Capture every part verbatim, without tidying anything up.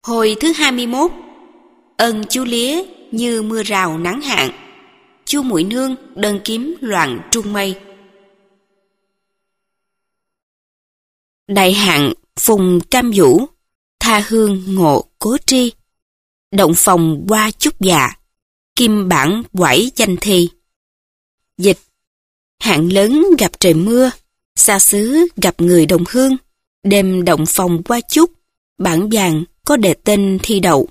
Hồi thứ hai mươi mốt. Ơn chú lía như mưa rào nắng hạn, chú muội nương đơn kiếm loạn trung mây. Đại hạn phùng cam vũ, tha hương ngộ cố tri. Động phòng qua chúc dạ, kim bản quải danh thi. Dịch: hạn lớn gặp trời mưa, xa xứ gặp người đồng hương. Đêm động phòng qua chúc, bản vàng có đề tên thi đậu.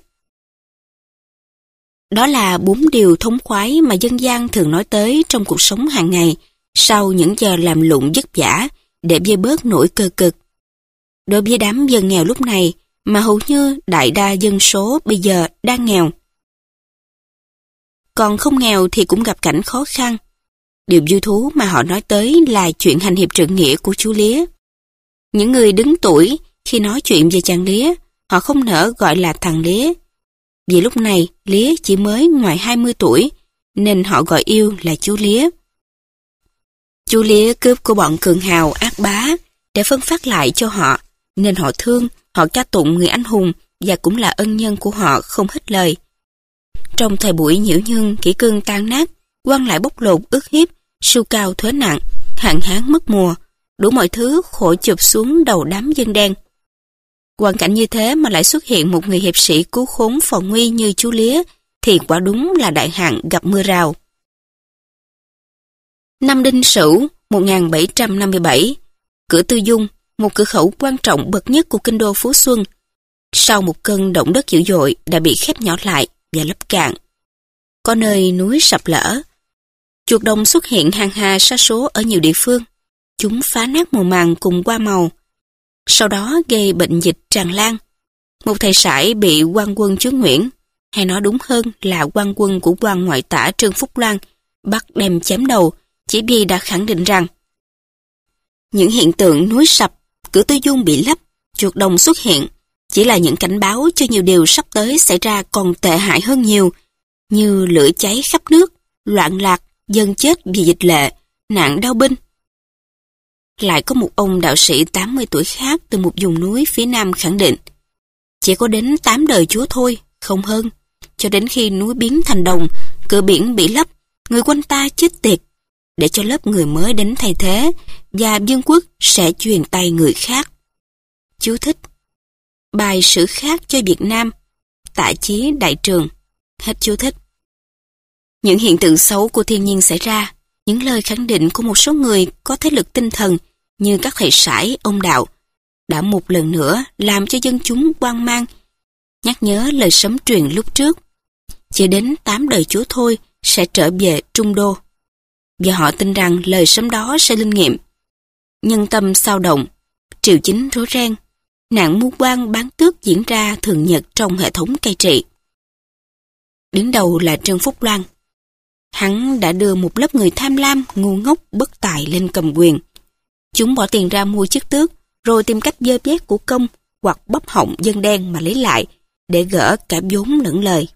Đó là bốn điều thống khoái mà dân gian thường nói tới trong cuộc sống hàng ngày sau những giờ làm lụng vất vả để vơi bớt nỗi cơ cực. Đối với đám dân nghèo lúc này, mà hầu như đại đa dân số bây giờ đang nghèo. Còn không nghèo thì cũng gặp cảnh khó khăn. Điều vui thú mà họ nói tới là chuyện hành hiệp trượng nghĩa của chú lía. Những người đứng tuổi khi nói chuyện về chàng lía, họ không nỡ gọi là thằng lía. Vì lúc này lía chỉ mới ngoài hai mươi tuổi, nên họ gọi yêu là chú lía. Chú lía cướp của bọn cường hào ác bá để phân phát lại cho họ, nên họ thương, họ ca tụng người anh hùng và cũng là ân nhân của họ không hết lời. Trong thời buổi nhiễu nhương, kỷ cương tan nát, quan lại bóc lột ức hiếp, sưu cao thuế nặng, hạn hán mất mùa, đủ mọi thứ khổ chụp xuống đầu đám dân đen. Hoàn cảnh như thế mà lại xuất hiện một người hiệp sĩ cứu khốn phò nguy như chú lía thì quả đúng là đại hạn gặp mưa rào. Năm Đinh Sửu một nghìn bảy trăm năm mươi bảy, cửa Tư Dung, một cửa khẩu quan trọng bậc nhất của kinh đô Phú Xuân, sau một cơn động đất dữ dội đã bị khép nhỏ lại và lấp cạn. Có nơi núi sập lở. Chuột đồng xuất hiện hàng hà sa số ở nhiều địa phương. Chúng phá nát mùa màng cùng hoa màu. Sau đó gây bệnh dịch tràn lan. Một thầy sải bị quan quân chúa Nguyễn, hay nói đúng hơn là quan quân của quan ngoại tả Trương Phúc Loan, bắt đem chém đầu chỉ vì đã khẳng định rằng những hiện tượng núi sập, cửa Tư Dung bị lấp, chuột đồng xuất hiện chỉ là những cảnh báo cho nhiều điều sắp tới xảy ra còn tệ hại hơn nhiều, như lửa cháy khắp nước, loạn lạc, dân chết vì dịch lệ, nạn đao binh. Lại có một ông đạo sĩ tám mươi tuổi khác từ một vùng núi phía nam khẳng định chỉ có đến tám đời Chúa thôi, không hơn, cho đến khi núi biến thành đồng, cửa biển bị lấp, người quanh ta chết tiệt, để cho lớp người mới đến thay thế, và vương quốc sẽ truyền tay người khác. Chú thích: bài sử khác cho Việt Nam, Tạ Chí Đại Trường. Hết chú thích. Những hiện tượng xấu của thiên nhiên xảy ra, những lời khẳng định của một số người có thế lực tinh thần như các thầy sải, ông đạo, đã một lần nữa làm cho dân chúng hoang mang, nhắc nhớ lời sấm truyền lúc trước. Chỉ đến tám đời Chúa thôi sẽ trở về Trung Đô. Và họ tin rằng lời sấm đó sẽ linh nghiệm. Nhân tâm sao động, triều chính rối ren, nạn mưu quan bán tước diễn ra thường nhật trong hệ thống cai trị. Đứng đầu là Trương Phúc Loan. Hắn đã đưa một lớp người tham lam, ngu ngốc, bất tài lên cầm quyền. Chúng bỏ tiền ra mua chức tước, rồi tìm cách dơ bét của công hoặc bóp họng dân đen mà lấy lại, để gỡ cả vốn lẫn lời.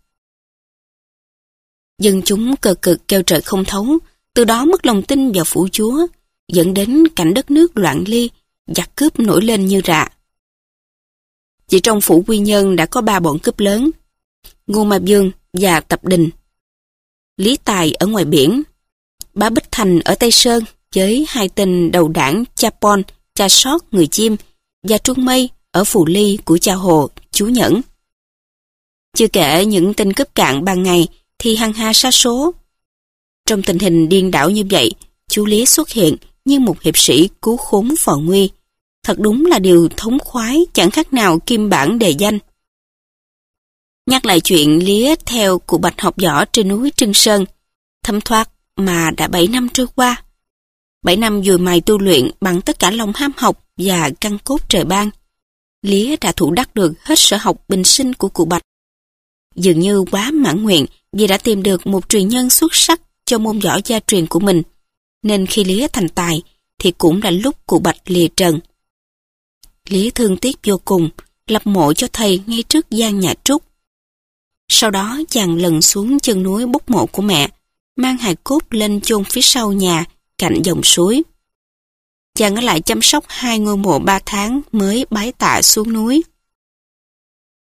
Dân chúng cờ cực kêu trời không thấu, từ đó mất lòng tin vào phủ chúa, dẫn đến cảnh đất nước loạn ly, giặc cướp nổi lên như rạ. Chỉ trong phủ Quy Nhơn đã có ba bọn cướp lớn: Ngô Ma Dương và Tập Đình, Lý Tài ở ngoài biển, Bá Bích Thành ở Tây Sơn với hai tên đầu đảng Cha Pon, Cha Sót người Chim và Trung Mây ở Phù Ly của Cha Hồ, chú Nhẫn. Chưa kể những tên cướp cạn ban ngày thì hằng hà sa số. Trong tình hình điên đảo như vậy, chú lía xuất hiện như một hiệp sĩ cứu khốn phò nguy. Thật đúng là điều thống khoái chẳng khác nào kim bản đề danh. Nhắc lại chuyện lía theo cụ Bạch học võ trên núi Trưng Sơn, thấm thoát mà đã bảy năm trôi qua. Bảy năm dùi mài tu luyện bằng tất cả lòng ham học và căn cốt trời ban, lía đã thủ đắc được hết sở học bình sinh của cụ Bạch. Dường như quá mãn nguyện vì đã tìm được một truyền nhân xuất sắc cho môn võ gia truyền của mình, nên khi lía thành tài thì cũng là lúc cụ Bạch lìa trần. Lía thương tiếc vô cùng, lập mộ cho thầy ngay trước gian nhà Trúc. Sau đó chàng lần xuống chân núi bốc mộ của mẹ, mang hài cốt lên chôn phía sau nhà, cạnh dòng suối. Chàng ở lại chăm sóc hai ngôi mộ ba tháng mới bái tạ xuống núi.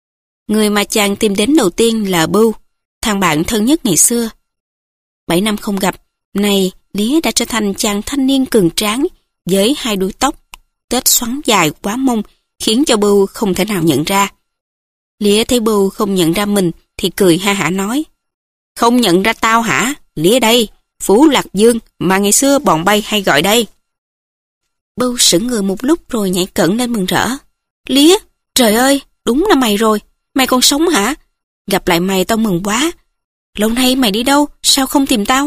Người mà chàng tìm đến đầu tiên là Bưu, thằng bạn thân nhất ngày xưa. Bảy năm không gặp, nay Lía đã trở thành chàng thanh niên cường tráng với hai đuôi tóc, tết xoắn dài quá mông, khiến cho Bưu không thể nào nhận ra. Lía thấy Bưu không nhận ra mình thì cười ha hả nói: "Không nhận ra tao hả? Lía đây, Phú Lạc Dương mà ngày xưa bọn bay hay gọi đây." Bưu sững người một lúc rồi nhảy cẫng lên mừng rỡ: "Lía, trời ơi, đúng là mày rồi, mày còn sống hả? Gặp lại mày tao mừng quá. Lâu nay mày đi đâu, sao không tìm tao?"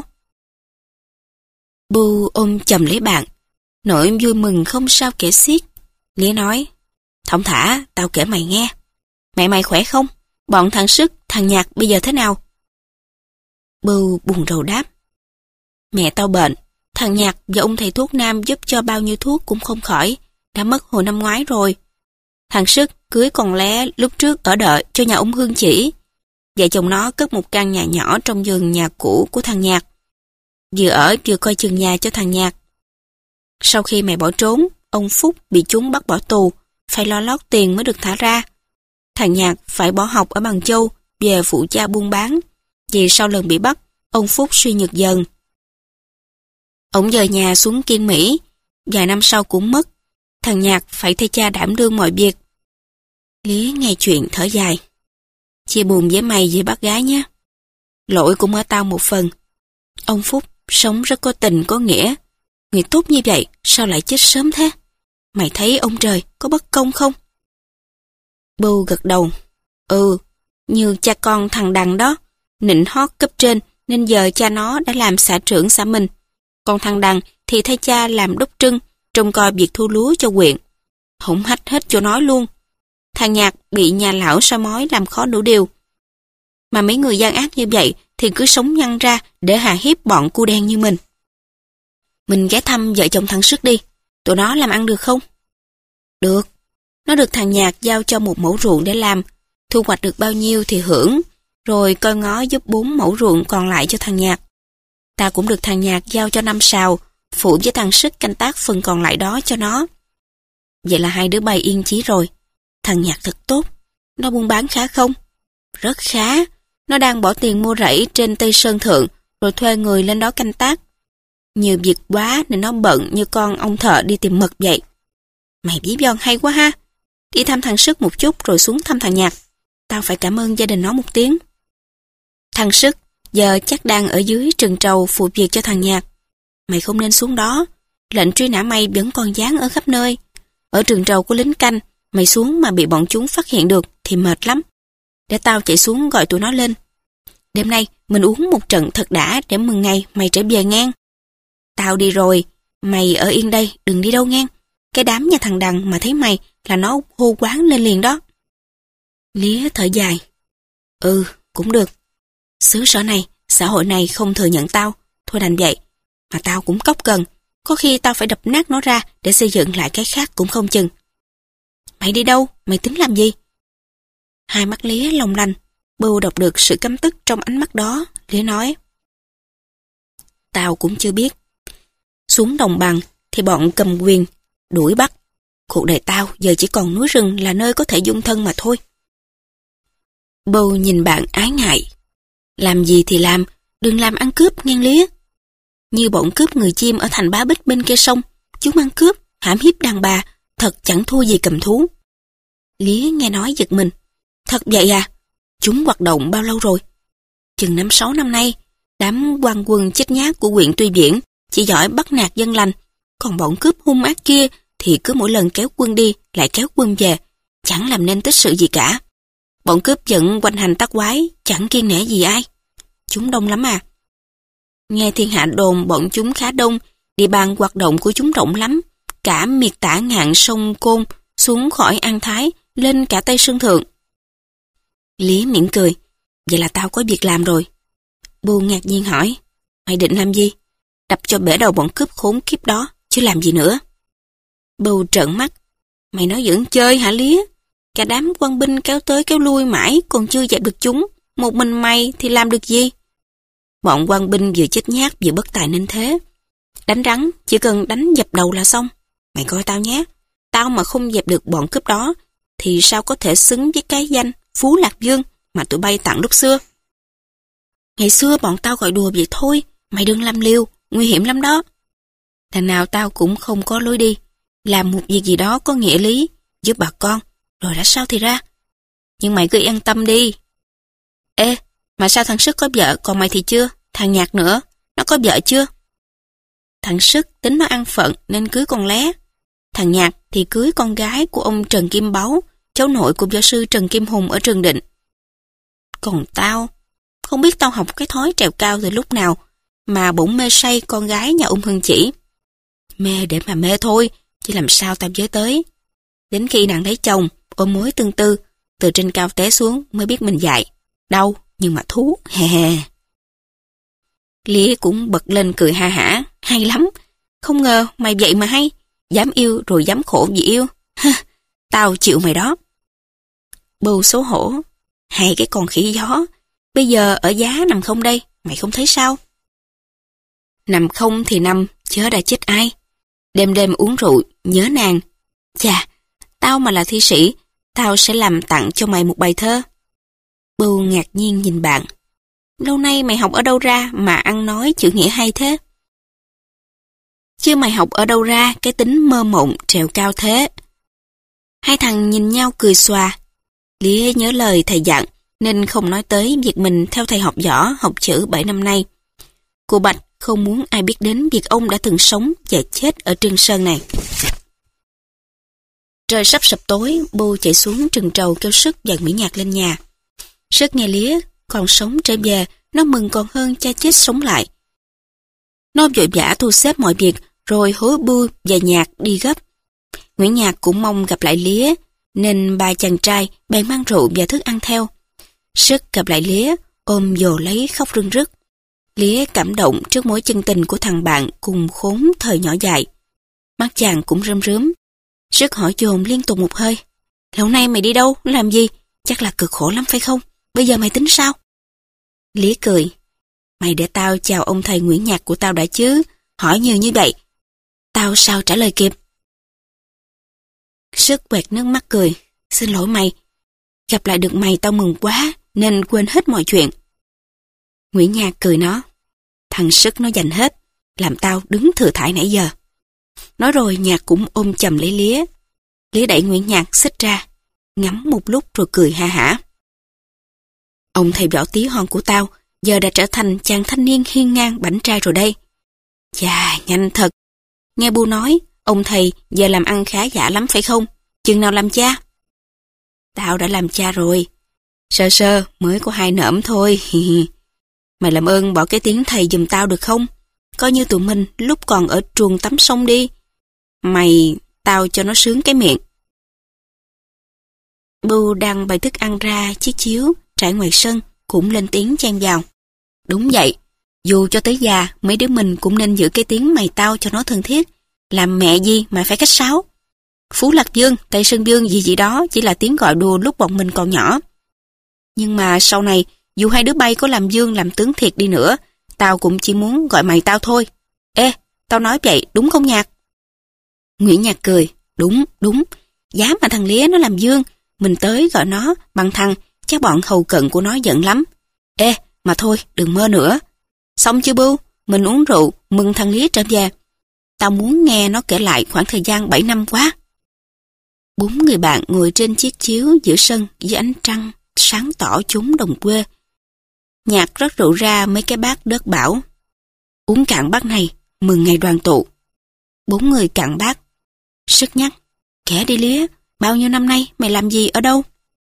Bưu ôm chầm lấy bạn, nỗi vui mừng không sao kể xiết. Lía nói: "Thong thả, tao kể mày nghe. Mẹ mày khỏe không? Bọn thằng Sức, thằng Nhạc bây giờ thế nào?" Bưu buồn rầu đáp: "Mẹ tao bệnh, thằng Nhạc và ông thầy thuốc nam giúp cho bao nhiêu thuốc cũng không khỏi, đã mất hồi năm ngoái rồi. Thằng Sức cưới con lé lúc trước ở đợi cho nhà ông Hương Chỉ. Vợ chồng nó cất một căn nhà nhỏ trong vườn nhà cũ của thằng Nhạc. Vừa ở vừa coi chừng nhà cho thằng Nhạc. Sau khi mẹ bỏ trốn, ông Phúc bị chúng bắt bỏ tù, phải lo lót tiền mới được thả ra. Thằng Nhạc phải bỏ học ở Bằng Châu, về phụ cha buôn bán. Vì sau lần bị bắt, ông Phúc suy nhược dần. Ông dời nhà xuống Kiên Mỹ, vài năm sau cũng mất. Thằng Nhạc phải thay cha đảm đương mọi việc." Lía nghe chuyện thở dài: "Chia buồn với mày về bác gái nhé. Lỗi cũng ở tao một phần. Ông Phúc sống rất có tình có nghĩa. Người tốt như vậy sao lại chết sớm thế? Mày thấy ông trời có bất công không?" Bưu gật đầu: "Ừ, như cha con thằng Đằng đó, nịnh hót cấp trên nên giờ cha nó đã làm xã trưởng xã mình. Còn thằng Đằng thì thay cha làm đốc trưng, trông coi việc thu lúa cho huyện. Hổng hách hết chỗ nói luôn. Thằng Nhạc bị nhà lão soi mói làm khó đủ điều. Mà mấy người gian ác như vậy thì cứ sống nhăn ra để hà hiếp bọn cu đen như mình. Mình ghé thăm vợ chồng thằng Sức đi, tụi nó làm ăn được không?" "Được. Nó được thằng Nhạc giao cho một mẫu ruộng để làm, thu hoạch được bao nhiêu thì hưởng, rồi coi ngó giúp bốn mẫu ruộng còn lại cho thằng Nhạc. Ta cũng được thằng Nhạc giao cho năm sào, phụ với thằng Sức canh tác phần còn lại đó cho nó. Vậy là hai đứa bay yên chí rồi. Thằng Nhạc thật tốt. Nó buôn bán khá không?" "Rất khá. Nó đang bỏ tiền mua rẫy trên Tây Sơn Thượng, rồi thuê người lên đó canh tác. Nhiều việc quá nên nó bận như con ông thợ đi tìm mật vậy." "Mày ví von hay quá ha. Đi thăm thằng Sức một chút rồi xuống thăm thằng Nhạc. Tao phải cảm ơn gia đình nó một tiếng." "Thằng Sức giờ chắc đang ở dưới Trừng Trầu phụ việc cho thằng Nhạc. Mày không nên xuống đó. Lệnh truy nã mày vẫn còn dán ở khắp nơi. Ở Trừng Trầu có lính canh, mày xuống mà bị bọn chúng phát hiện được thì mệt lắm. Để tao chạy xuống gọi tụi nó lên. Đêm nay mình uống một trận thật đã để mừng ngày mày trở về ngang. Tao đi rồi, mày ở yên đây, đừng đi đâu ngang. Cái đám nhà thằng Đằng mà thấy mày là nó hô quán lên liền đó." Lía thở dài: "Ừ, cũng được. Xứ sở này, xã hội này không thừa nhận tao, thôi đành vậy. Mà tao cũng cóc cần, có khi tao phải đập nát nó ra để xây dựng lại cái khác cũng không chừng." "Mày đi đâu? Mày tính làm gì?" Hai mắt Lía long lanh. Bưu đọc được sự căm tức trong ánh mắt đó. Lía nói: "Tao cũng chưa biết. Xuống đồng bằng thì bọn cầm quyền đuổi bắt. Cuộc đời tao giờ chỉ còn núi rừng là nơi có thể dung thân mà thôi." Bưu nhìn bạn ái ngại: "Làm gì thì làm, đừng làm ăn cướp ngang Lía. Như bọn cướp người chim ở thành Bá Bích bên kia sông, chúng ăn cướp, hãm hiếp đàn bà, thật chẳng thua gì cầm thú." Lía nghe nói giật mình: "Thật vậy à? Chúng hoạt động bao lâu rồi?" "Chừng năm sáu năm nay. Đám quan quân chết nhát của huyện Tuy Viễn chỉ giỏi bắt nạt dân lành, còn bọn cướp hung ác kia thì cứ mỗi lần kéo quân đi lại kéo quân về, chẳng làm nên tích sự gì cả. Bọn cướp vẫn quanh hành tác quái, chẳng kiêng nể gì ai. Chúng đông lắm à. Nghe thiên hạ đồn bọn chúng khá đông, địa bàn hoạt động của chúng rộng lắm, cả miệt tả ngạn sông Côn, xuống khỏi An Thái, lên cả Tây Sơn Thượng." Lý mỉm cười: "Vậy là tao có việc làm rồi." Bưu ngạc nhiên hỏi: "Mày định làm gì?" "Đập cho bể đầu bọn cướp khốn kiếp đó, chứ làm gì nữa." Bưu trợn mắt: "Mày nói giỡn chơi hả Lía? Cả đám quan binh kéo tới kéo lui mãi còn chưa dẹp được chúng, một mình mày thì làm được gì?" "Bọn quan binh vừa chết nhát vừa bất tài nên thế. Đánh rắn chỉ cần đánh dập đầu là xong. Mày coi tao nhé, tao mà không dẹp được bọn cướp đó thì sao có thể xứng với cái danh Phú Lạc Dương mà tụi bay tặng lúc xưa. Ngày xưa bọn tao gọi đùa vậy thôi, mày đừng làm liều, nguy hiểm lắm đó. Thằng nào tao cũng không có lối đi, làm một việc gì đó có nghĩa lý, giúp bà con, rồi đã sao thì ra. Nhưng mày cứ yên tâm đi. Ê, mà sao thằng Sức có vợ, còn mày thì chưa? Thằng Nhạc nữa, nó có vợ chưa? Thằng Sức tính nó ăn phận nên cưới con Lé. Thằng Nhạc thì cưới con gái của ông Trần Kim Báu, cháu nội của giáo sư Trần Kim Hùng ở Trường Định. Còn tao, không biết tao học cái thói trèo cao từ lúc nào, mà bỗng mê say con gái nhà ông Hưng Chỉ. Mê để mà mê thôi, chứ làm sao tao giới tới. Đến khi nàng lấy chồng, ôm mối tương tư, từ trên cao té xuống mới biết mình dại. Đau, nhưng mà thú, hè hè. Lía cũng bật lên cười ha hả, hay lắm. Không ngờ mày vậy mà hay, dám yêu rồi dám khổ vì yêu. Tao chịu mày đó. Bưu xấu hổ, hay cái con khỉ gió, bây giờ ở giá nằm không đây, mày không thấy sao? Nằm không thì nằm, chớ đã chết ai. Đêm đêm uống rượu, nhớ nàng. Chà, tao mà là thi sĩ, tao sẽ làm tặng cho mày một bài thơ. Bưu ngạc nhiên nhìn bạn. Lâu nay mày học ở đâu ra mà ăn nói chữ nghĩa hay thế? Chứ mày học ở đâu ra cái tính mơ mộng trèo cao thế? Hai thằng nhìn nhau cười xòa. Lía nhớ lời thầy dặn nên không nói tới việc mình theo thầy học võ học chữ bảy năm nay. Cô Bạch không muốn ai biết đến việc ông đã từng sống và chết ở Trương Sơn này. Trời sắp sập tối, Bưu chạy xuống Trừng Trầu kêu Sức và Nguyễn Nhạc lên nhà. Sức nghe Lía còn sống trở về, nó mừng còn hơn cha chết sống lại. Nó vội vã thu xếp mọi việc, rồi hối Bưu và Nhạc đi gấp. Nguyễn Nhạc cũng mong gặp lại Lía, nên ba chàng trai bèn mang rượu và thức ăn theo. Sức gặp lại Lía, ôm dồ lấy khóc rưng rức. Lía cảm động trước mối chân tình của thằng bạn cùng khốn thời nhỏ dại. Mắt chàng cũng rơm rớm. Sức hỏi dồn liên tục một hơi. Lâu nay mày đi đâu, làm gì? Chắc là cực khổ lắm phải không? Bây giờ mày tính sao? Lía cười. Mày để tao chào ông thầy Nguyễn Nhạc của tao đã chứ. Hỏi nhiều như vậy, tao sao trả lời kịp? Sức quẹt nước mắt cười. Xin lỗi mày. Gặp lại được mày tao mừng quá, nên quên hết mọi chuyện. Nguyễn Nhạc cười nó. Thằng Sức nó dành hết, làm tao đứng thừa thải nãy giờ. Nói rồi Nhạc cũng ôm chầm lấy Lía. Lía đẩy Nguyễn Nhạc xích ra, ngắm một lúc rồi cười ha hả. Ông thầy võ tí hon của tao giờ đã trở thành chàng thanh niên hiên ngang bảnh trai rồi đây. Chà, nhanh thật. Nghe Bu nói, ông thầy giờ làm ăn khá giả lắm phải không? Chừng nào làm cha? Tao đã làm cha rồi. Sơ sơ mới có hai nỡm thôi. Mày làm ơn bỏ cái tiếng thầy giùm tao được không? Coi như tụi mình lúc còn ở truồng tắm sông đi. Mày, tao cho nó sướng cái miệng. Bu đang bày thức ăn ra chiếc chiếu trải ngoài sân cũng lên tiếng chen vào. Đúng vậy, dù cho tới già mấy đứa mình cũng nên giữ cái tiếng mày tao cho nó thân thiết. Làm mẹ gì mà phải cách sáo. Phú Lạc Dương, Tây Sơn Dương gì gì đó chỉ là tiếng gọi đùa lúc bọn mình còn nhỏ. Nhưng mà sau này, dù hai đứa bay có làm dương làm tướng thiệt đi nữa, tao cũng chỉ muốn gọi mày tao thôi. Ê, tao nói vậy đúng không Nhạc? Nguyễn Nhạc cười. Đúng, đúng. Dám mà thằng Lía nó làm dương, mình tới gọi nó bằng thằng, chắc bọn hầu cận của nó giận lắm. Ê, mà thôi, đừng mơ nữa. Xong chưa Bưu? Mình uống rượu, mừng thằng Lía trở về. Tao muốn nghe nó kể lại khoảng thời gian bảy năm quá. Bốn người bạn ngồi trên chiếc chiếu giữa sân dưới ánh trăng sáng tỏ chốn đồng quê. Nhạc rót rượu ra mấy cái bát đớt bảo. Uống cạn bát này, mừng ngày đoàn tụ. Bốn người cạn bát. Sức nhắc. Kể đi Lía, bao nhiêu năm nay mày làm gì ở đâu?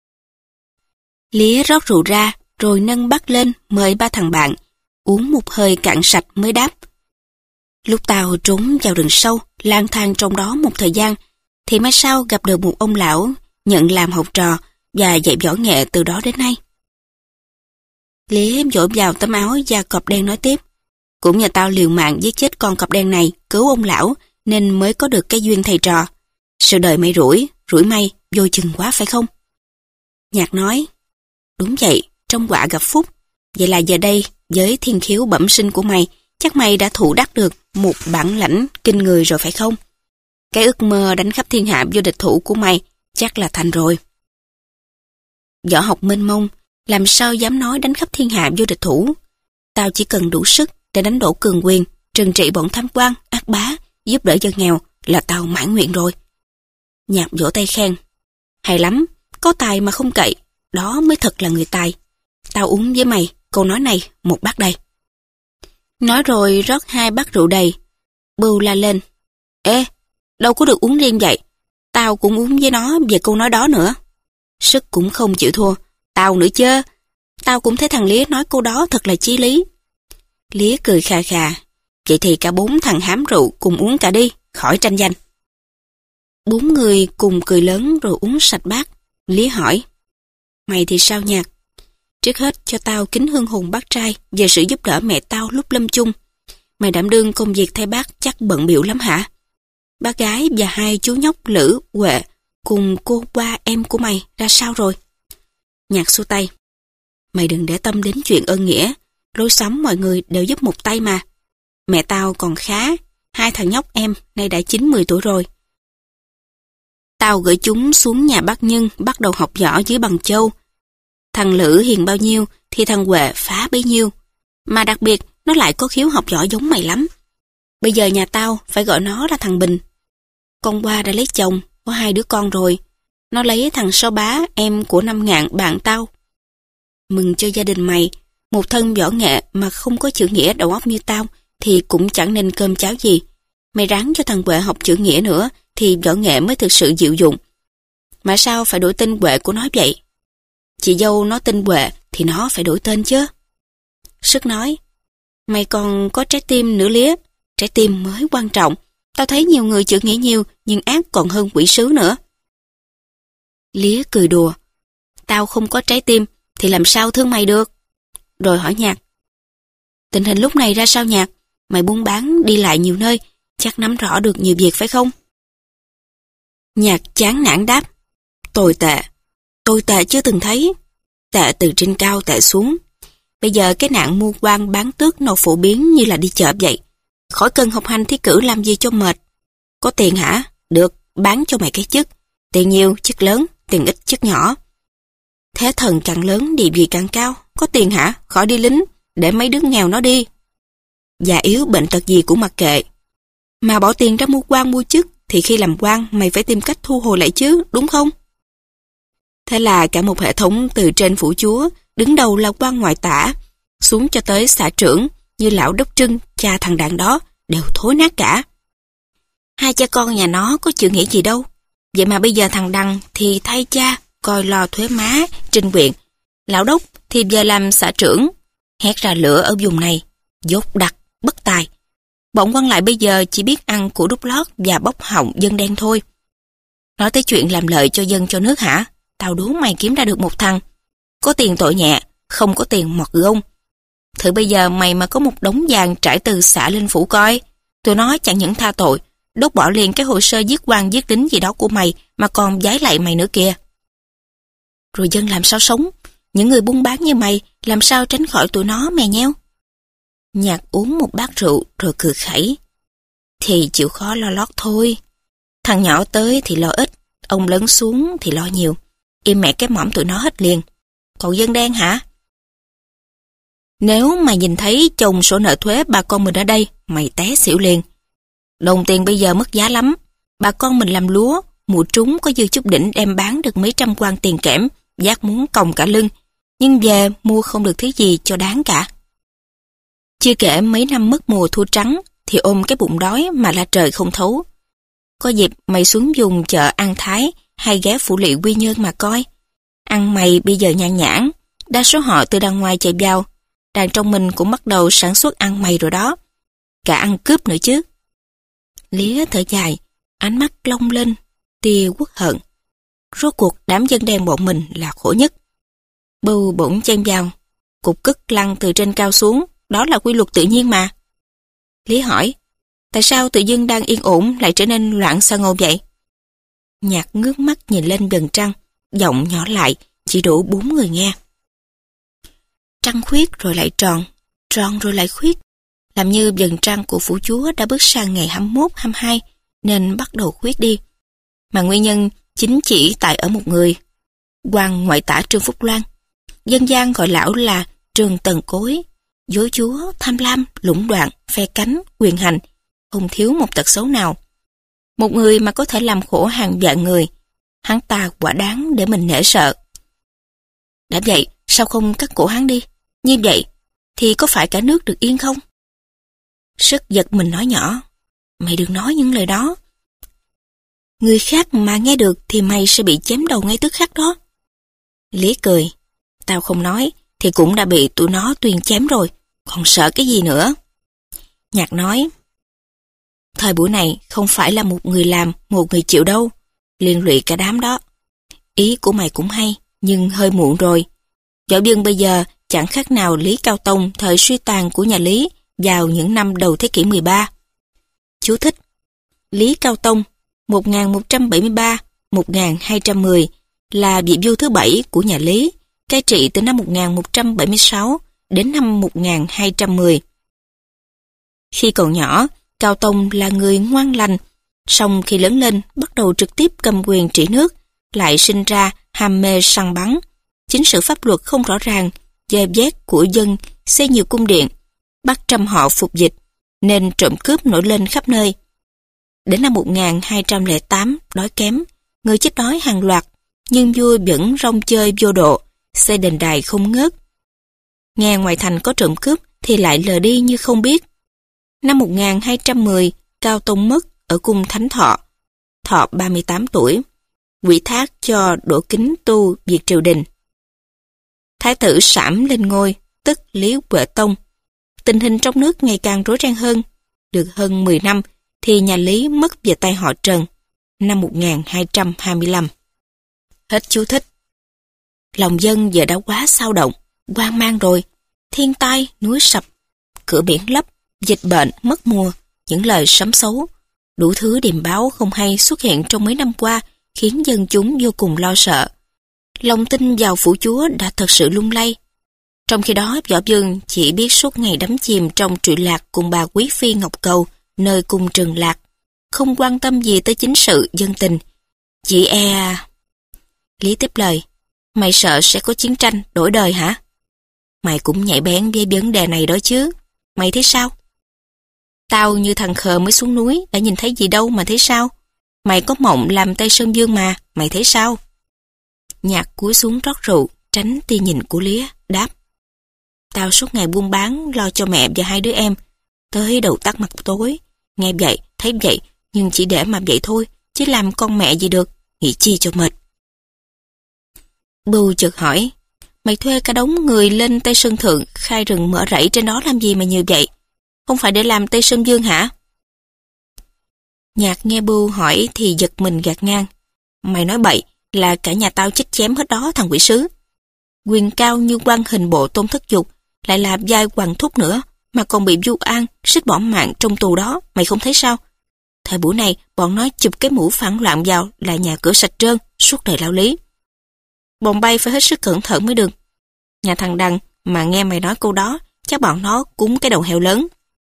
Lía rót rượu ra, rồi nâng bát lên mời ba thằng bạn. Uống một hơi cạn sạch mới đáp. Lúc tao trốn vào rừng sâu, lang thang trong đó một thời gian, thì mai sau gặp được một ông lão nhận làm học trò và dạy võ nghệ từ đó đến nay. Lía vỗ vào tấm áo da cọp đen nói tiếp. Cũng nhờ tao liều mạng giết chết con cọp đen này, cứu ông lão, nên mới có được cái duyên thầy trò. Sự đời may rủi, rủi may, vô chừng quá phải không? Nhạc nói. Đúng vậy, trong quả gặp phúc. Vậy là giờ đây, với thiên khiếu bẩm sinh của mày, chắc mày đã thụ đắc được một bản lãnh kinh người rồi phải không? Cái ước mơ đánh khắp thiên hạ vô địch thủ của mày chắc là thành rồi. võ học mênh mông, làm sao dám nói đánh khắp thiên hạ vô địch thủ. Tao chỉ cần đủ sức để đánh đổ cường quyền, trừng trị bọn tham quan, ác bá, giúp đỡ dân nghèo là tao mãn nguyện rồi. Nhạc vỗ tay khen. Hay lắm, có tài mà không cậy, đó mới thật là người tài. Tao uống với mày, câu nói này, một bát đây. Nói rồi rót hai bát rượu đầy. Bưu la lên. Ê, đâu có được uống riêng vậy. Tao cũng uống với nó về câu nói đó nữa. Sức cũng không chịu thua. Tao nữa chứ. Tao cũng thấy thằng Lía nói câu đó thật là chí lý. Lía cười khà khà. Vậy thì cả bốn thằng hám rượu cùng uống cả đi, khỏi tranh giành. Bốn người cùng cười lớn rồi uống sạch bát. Lía hỏi. Mày thì sao Nhạc? Trước hết cho tao kính hương hồn bác trai về sự giúp đỡ mẹ tao lúc lâm chung. Mày đảm đương công việc thay bác chắc bận bịu lắm hả? Bác gái và hai chú nhóc Lữ, Huệ cùng cô ba em của mày ra sao rồi? Nhạc xua tay. Mày đừng để tâm đến chuyện ơn nghĩa. Lối xóm mọi người đều giúp một tay mà. Mẹ tao còn khá. Hai thằng nhóc em nay đã chín mười tuổi rồi. Tao gửi chúng xuống nhà bác Nhân bắt đầu học võ dưới Bằng Châu. Thằng Lữ hiền bao nhiêu thì thằng Huệ phá bấy nhiêu. Mà đặc biệt nó lại có khiếu học võ giống mày lắm. Bây giờ nhà tao phải gọi nó là thằng Bình. Con Qua đã lấy chồng, có hai đứa con rồi. Nó lấy thằng Sáu Bá, em của năm ngàn bạn tao. Mừng cho gia đình mày. Một thân võ nghệ mà không có chữ nghĩa đầu óc như tao thì cũng chẳng nên cơm cháo gì. Mày ráng cho thằng Huệ học chữ nghĩa nữa thì võ nghệ mới thực sự diệu dụng. Mà sao phải đổi tên Huệ của nó vậy? Chị dâu nó tên Huệ thì nó phải đổi tên chứ. Sức nói. Mày còn có trái tim nữa Lía. Trái tim mới quan trọng. Tao thấy nhiều người chữ nghĩa nhiều nhưng ác còn hơn quỷ sứ nữa. Lía cười đùa. Tao không có trái tim thì làm sao thương mày được? Rồi hỏi Nhạc. Tình hình lúc này ra sao Nhạc? Mày buôn bán đi lại nhiều nơi, chắc nắm rõ được nhiều việc phải không? Nhạc chán nản đáp. Tồi tệ. Tồi tệ chưa từng thấy. Tệ từ trên cao tệ xuống. Bây giờ cái nạn mua quan bán tước nó phổ biến như là đi chợ vậy. Khỏi cần học hành thi cử làm gì cho mệt. Có tiền hả? Được, bán cho mày cái chức. Tiền nhiều, chức lớn, tiền ít, chức nhỏ. Thế thần càng lớn, địa vị càng cao. Có tiền hả? Khỏi đi lính, để mấy đứa nghèo nó đi. Già yếu, bệnh tật gì cũng mặc kệ. Mà bỏ tiền ra mua quan mua chức, thì khi làm quan mày phải tìm cách thu hồi lại chứ, đúng không? Thế là cả một hệ thống từ trên phủ chúa, đứng đầu là quan ngoại tả, xuống cho tới xã trưởng, như lão Đốc Trưng, cha thằng Đàn đó, đều thối nát cả. Hai cha con nhà nó có chịu nghĩ gì đâu. Vậy mà bây giờ thằng Đăng thì thay cha, coi lo thuế má, trình huyện. Lão Đốc thì giờ làm xã trưởng, hét ra lửa ở vùng này, dốt đặc, bất tài. Bọn quan lại bây giờ chỉ biết ăn của đút lót và bóc họng dân đen thôi. Nói tới chuyện làm lợi cho dân cho nước hả? Tao đố mày kiếm ra được một thằng. Có tiền tội nhẹ, không có tiền mọt gông. Thử bây giờ mày mà có một đống vàng trải từ xã lên phủ coi. Tụi nó chẳng những tha tội, đốt bỏ liền cái hồ sơ giết quan giết lính gì đó của mày mà còn giái lại mày nữa kìa. Rồi dân làm sao sống? Những người buôn bán như mày làm sao tránh khỏi tụi nó mè nheo? Nhạc uống một bát rượu rồi cười khẩy. Thì chịu khó lo lót thôi. Thằng nhỏ tới thì lo ít, ông lớn xuống thì lo nhiều. Im mẹ cái mõm tụi nó hết liền. Còn dân đen hả? Nếu mày nhìn thấy chồng sổ nợ thuế bà con mình ở đây, mày té xỉu liền. Đồng tiền bây giờ mất giá lắm. Bà con mình làm lúa, mùa trúng có dư chút đỉnh đem bán được mấy trăm quan tiền kẽm, giác muốn còng cả lưng. Nhưng về mua không được thứ gì cho đáng cả. Chưa kể mấy năm mất mùa thu trắng thì ôm cái bụng đói mà la trời không thấu. Có dịp mày xuống vùng chợ An Thái hay ghé Phủ Lị Quy Nhơn mà coi. Ăn mày bây giờ nhan nhãn, đa số họ từ đằng ngoài chạy vào. Đàn trong mình cũng bắt đầu sản xuất ăn mày rồi đó. Cả ăn cướp nữa chứ. Lía thở dài, ánh mắt long lên, tia uất hận. Rốt cuộc đám dân đen bọn mình là khổ nhất. Bưu bỗng chen vào, cục cức lăn từ trên cao xuống, đó là quy luật tự nhiên mà. Lý hỏi, tại sao tự dưng đang yên ổn lại trở nên loạn xà ngầu vậy? Nhạc ngước mắt nhìn lên vầng trăng, giọng nhỏ lại, chỉ đủ bốn người nghe. Trăng khuyết rồi lại tròn, tròn rồi lại khuyết. Làm như vầng trăng của phủ chúa đã bước sang ngày hai mươi mốt, hai mươi hai, nên bắt đầu khuyết đi. Mà nguyên nhân chính chỉ tại ở một người. quan ngoại tả Trương Phúc Loan. Dân gian gọi lão là Trương Tần Cối, dối chúa, tham lam, lũng đoạn, phe cánh, quyền hành, không thiếu một tật xấu nào. Một người mà có thể làm khổ hàng vạn người, hắn ta quả đáng để mình nể sợ. Đã vậy, sao không cắt cổ hắn đi? Như vậy, thì có phải cả nước được yên không? Sức giật mình nói nhỏ, mày đừng nói những lời đó. Người khác mà nghe được thì mày sẽ bị chém đầu ngay tức khắc đó. Lý cười, tao không nói thì cũng đã bị tụi nó tuyên chém rồi, còn sợ cái gì nữa. Nhạc nói, thời buổi này không phải là một người làm, một người chịu đâu, liên lụy cả đám đó. Ý của mày cũng hay, nhưng hơi muộn rồi. Võ Dương bây giờ chẳng khác nào Lý Cao Tông thời suy tàn của nhà Lý vào những năm đầu thế kỷ mười ba. Chú thích: Lý Cao Tông một nghìn một trăm bảy mươi ba đến một nghìn hai trăm mười là vị vua thứ bảy của nhà Lý, cai trị từ năm một nghìn một trăm bảy mươi sáu đến năm một nghìn hai trăm mười. Khi còn nhỏ, Cao Tông là người ngoan lành, song khi lớn lên bắt đầu trực tiếp cầm quyền trị nước, lại sinh ra ham mê săn bắn, chính sự pháp luật không rõ ràng, dè dét của dân, xây nhiều cung điện, bắt trăm họ phục dịch, nên trộm cướp nổi lên khắp nơi. Đến năm một nghìn hai trăm lẻ tám, đói kém, người chết đói hàng loạt, nhưng vua vẫn rong chơi vô độ, xây đền đài không ngớt. Nghe ngoài thành có trộm cướp thì lại lờ đi như không biết. Năm một nghìn hai trăm mười, Cao Tông mất ở cung Thánh Thọ, thọ ba mươi tám tuổi, ủy thác cho Đỗ Kính tu việc triều đình. Thái tử Sảm lên ngôi, tức Lý Huệ Tông. Tình hình trong nước ngày càng rối ren hơn. Được hơn mười năm thì nhà Lý mất về tay họ Trần, năm một nghìn hai trăm hai mươi lăm. Hết chú thích. Lòng dân giờ đã quá xao động, hoang mang rồi. Thiên tai, núi sập, cửa biển lấp, dịch bệnh, mất mùa, những lời sấm xấu, đủ thứ điềm báo không hay xuất hiện trong mấy năm qua khiến dân chúng vô cùng lo sợ. Lòng tin vào phủ chúa đã thật sự lung lay. Trong khi đó, Võ Dương chỉ biết suốt ngày đắm chìm trong trụy lạc cùng bà quý phi Ngọc Cầu nơi cung Trường Lạc, không quan tâm gì tới chính sự dân tình. Chỉ e... Lý tiếp lời, mày sợ sẽ có chiến tranh đổi đời hả? Mày cũng nhạy bén với vấn đề này đó chứ. Mày thấy sao? Tao như thằng khờ mới xuống núi, đã nhìn thấy gì đâu mà thấy sao? Mày có mộng làm Tây Sơn Dương mà, mày thấy sao? Nhạc cúi xuống rót rượu, tránh tia nhìn của Lía, đáp. Tao suốt ngày buôn bán, lo cho mẹ và hai đứa em, tới đầu tắt mặt tối. Nghe vậy, thấy vậy, nhưng chỉ để mà vậy thôi, chứ làm con mẹ gì được, nghĩ chi cho mệt. Bưu chợt hỏi, mày thuê cả đống người lên Tây Sơn Thượng, khai rừng mở rẫy trên đó làm gì mà nhiều vậy? Không phải để làm Tây Sơn Dương hả? Nhạc nghe Bưu hỏi thì giật mình gạt ngang. Mày nói bậy, là cả nhà tao chết chém hết đó thằng quỷ sứ. Quyền cao như quan hình bộ Tôn Thất Dục, lại là vai hoàng thúc nữa, mà còn bị vu oan, xích bỏ mạng trong tù đó, mày không thấy sao? Thời buổi này, bọn nó chụp cái mũ phản loạn vào là nhà cửa sạch trơn, suốt đời lao lý. Bọn bay phải hết sức cẩn thận mới được. Nhà thằng Đằng mà nghe mày nói câu đó, chắc bọn nó cúng cái đầu heo lớn.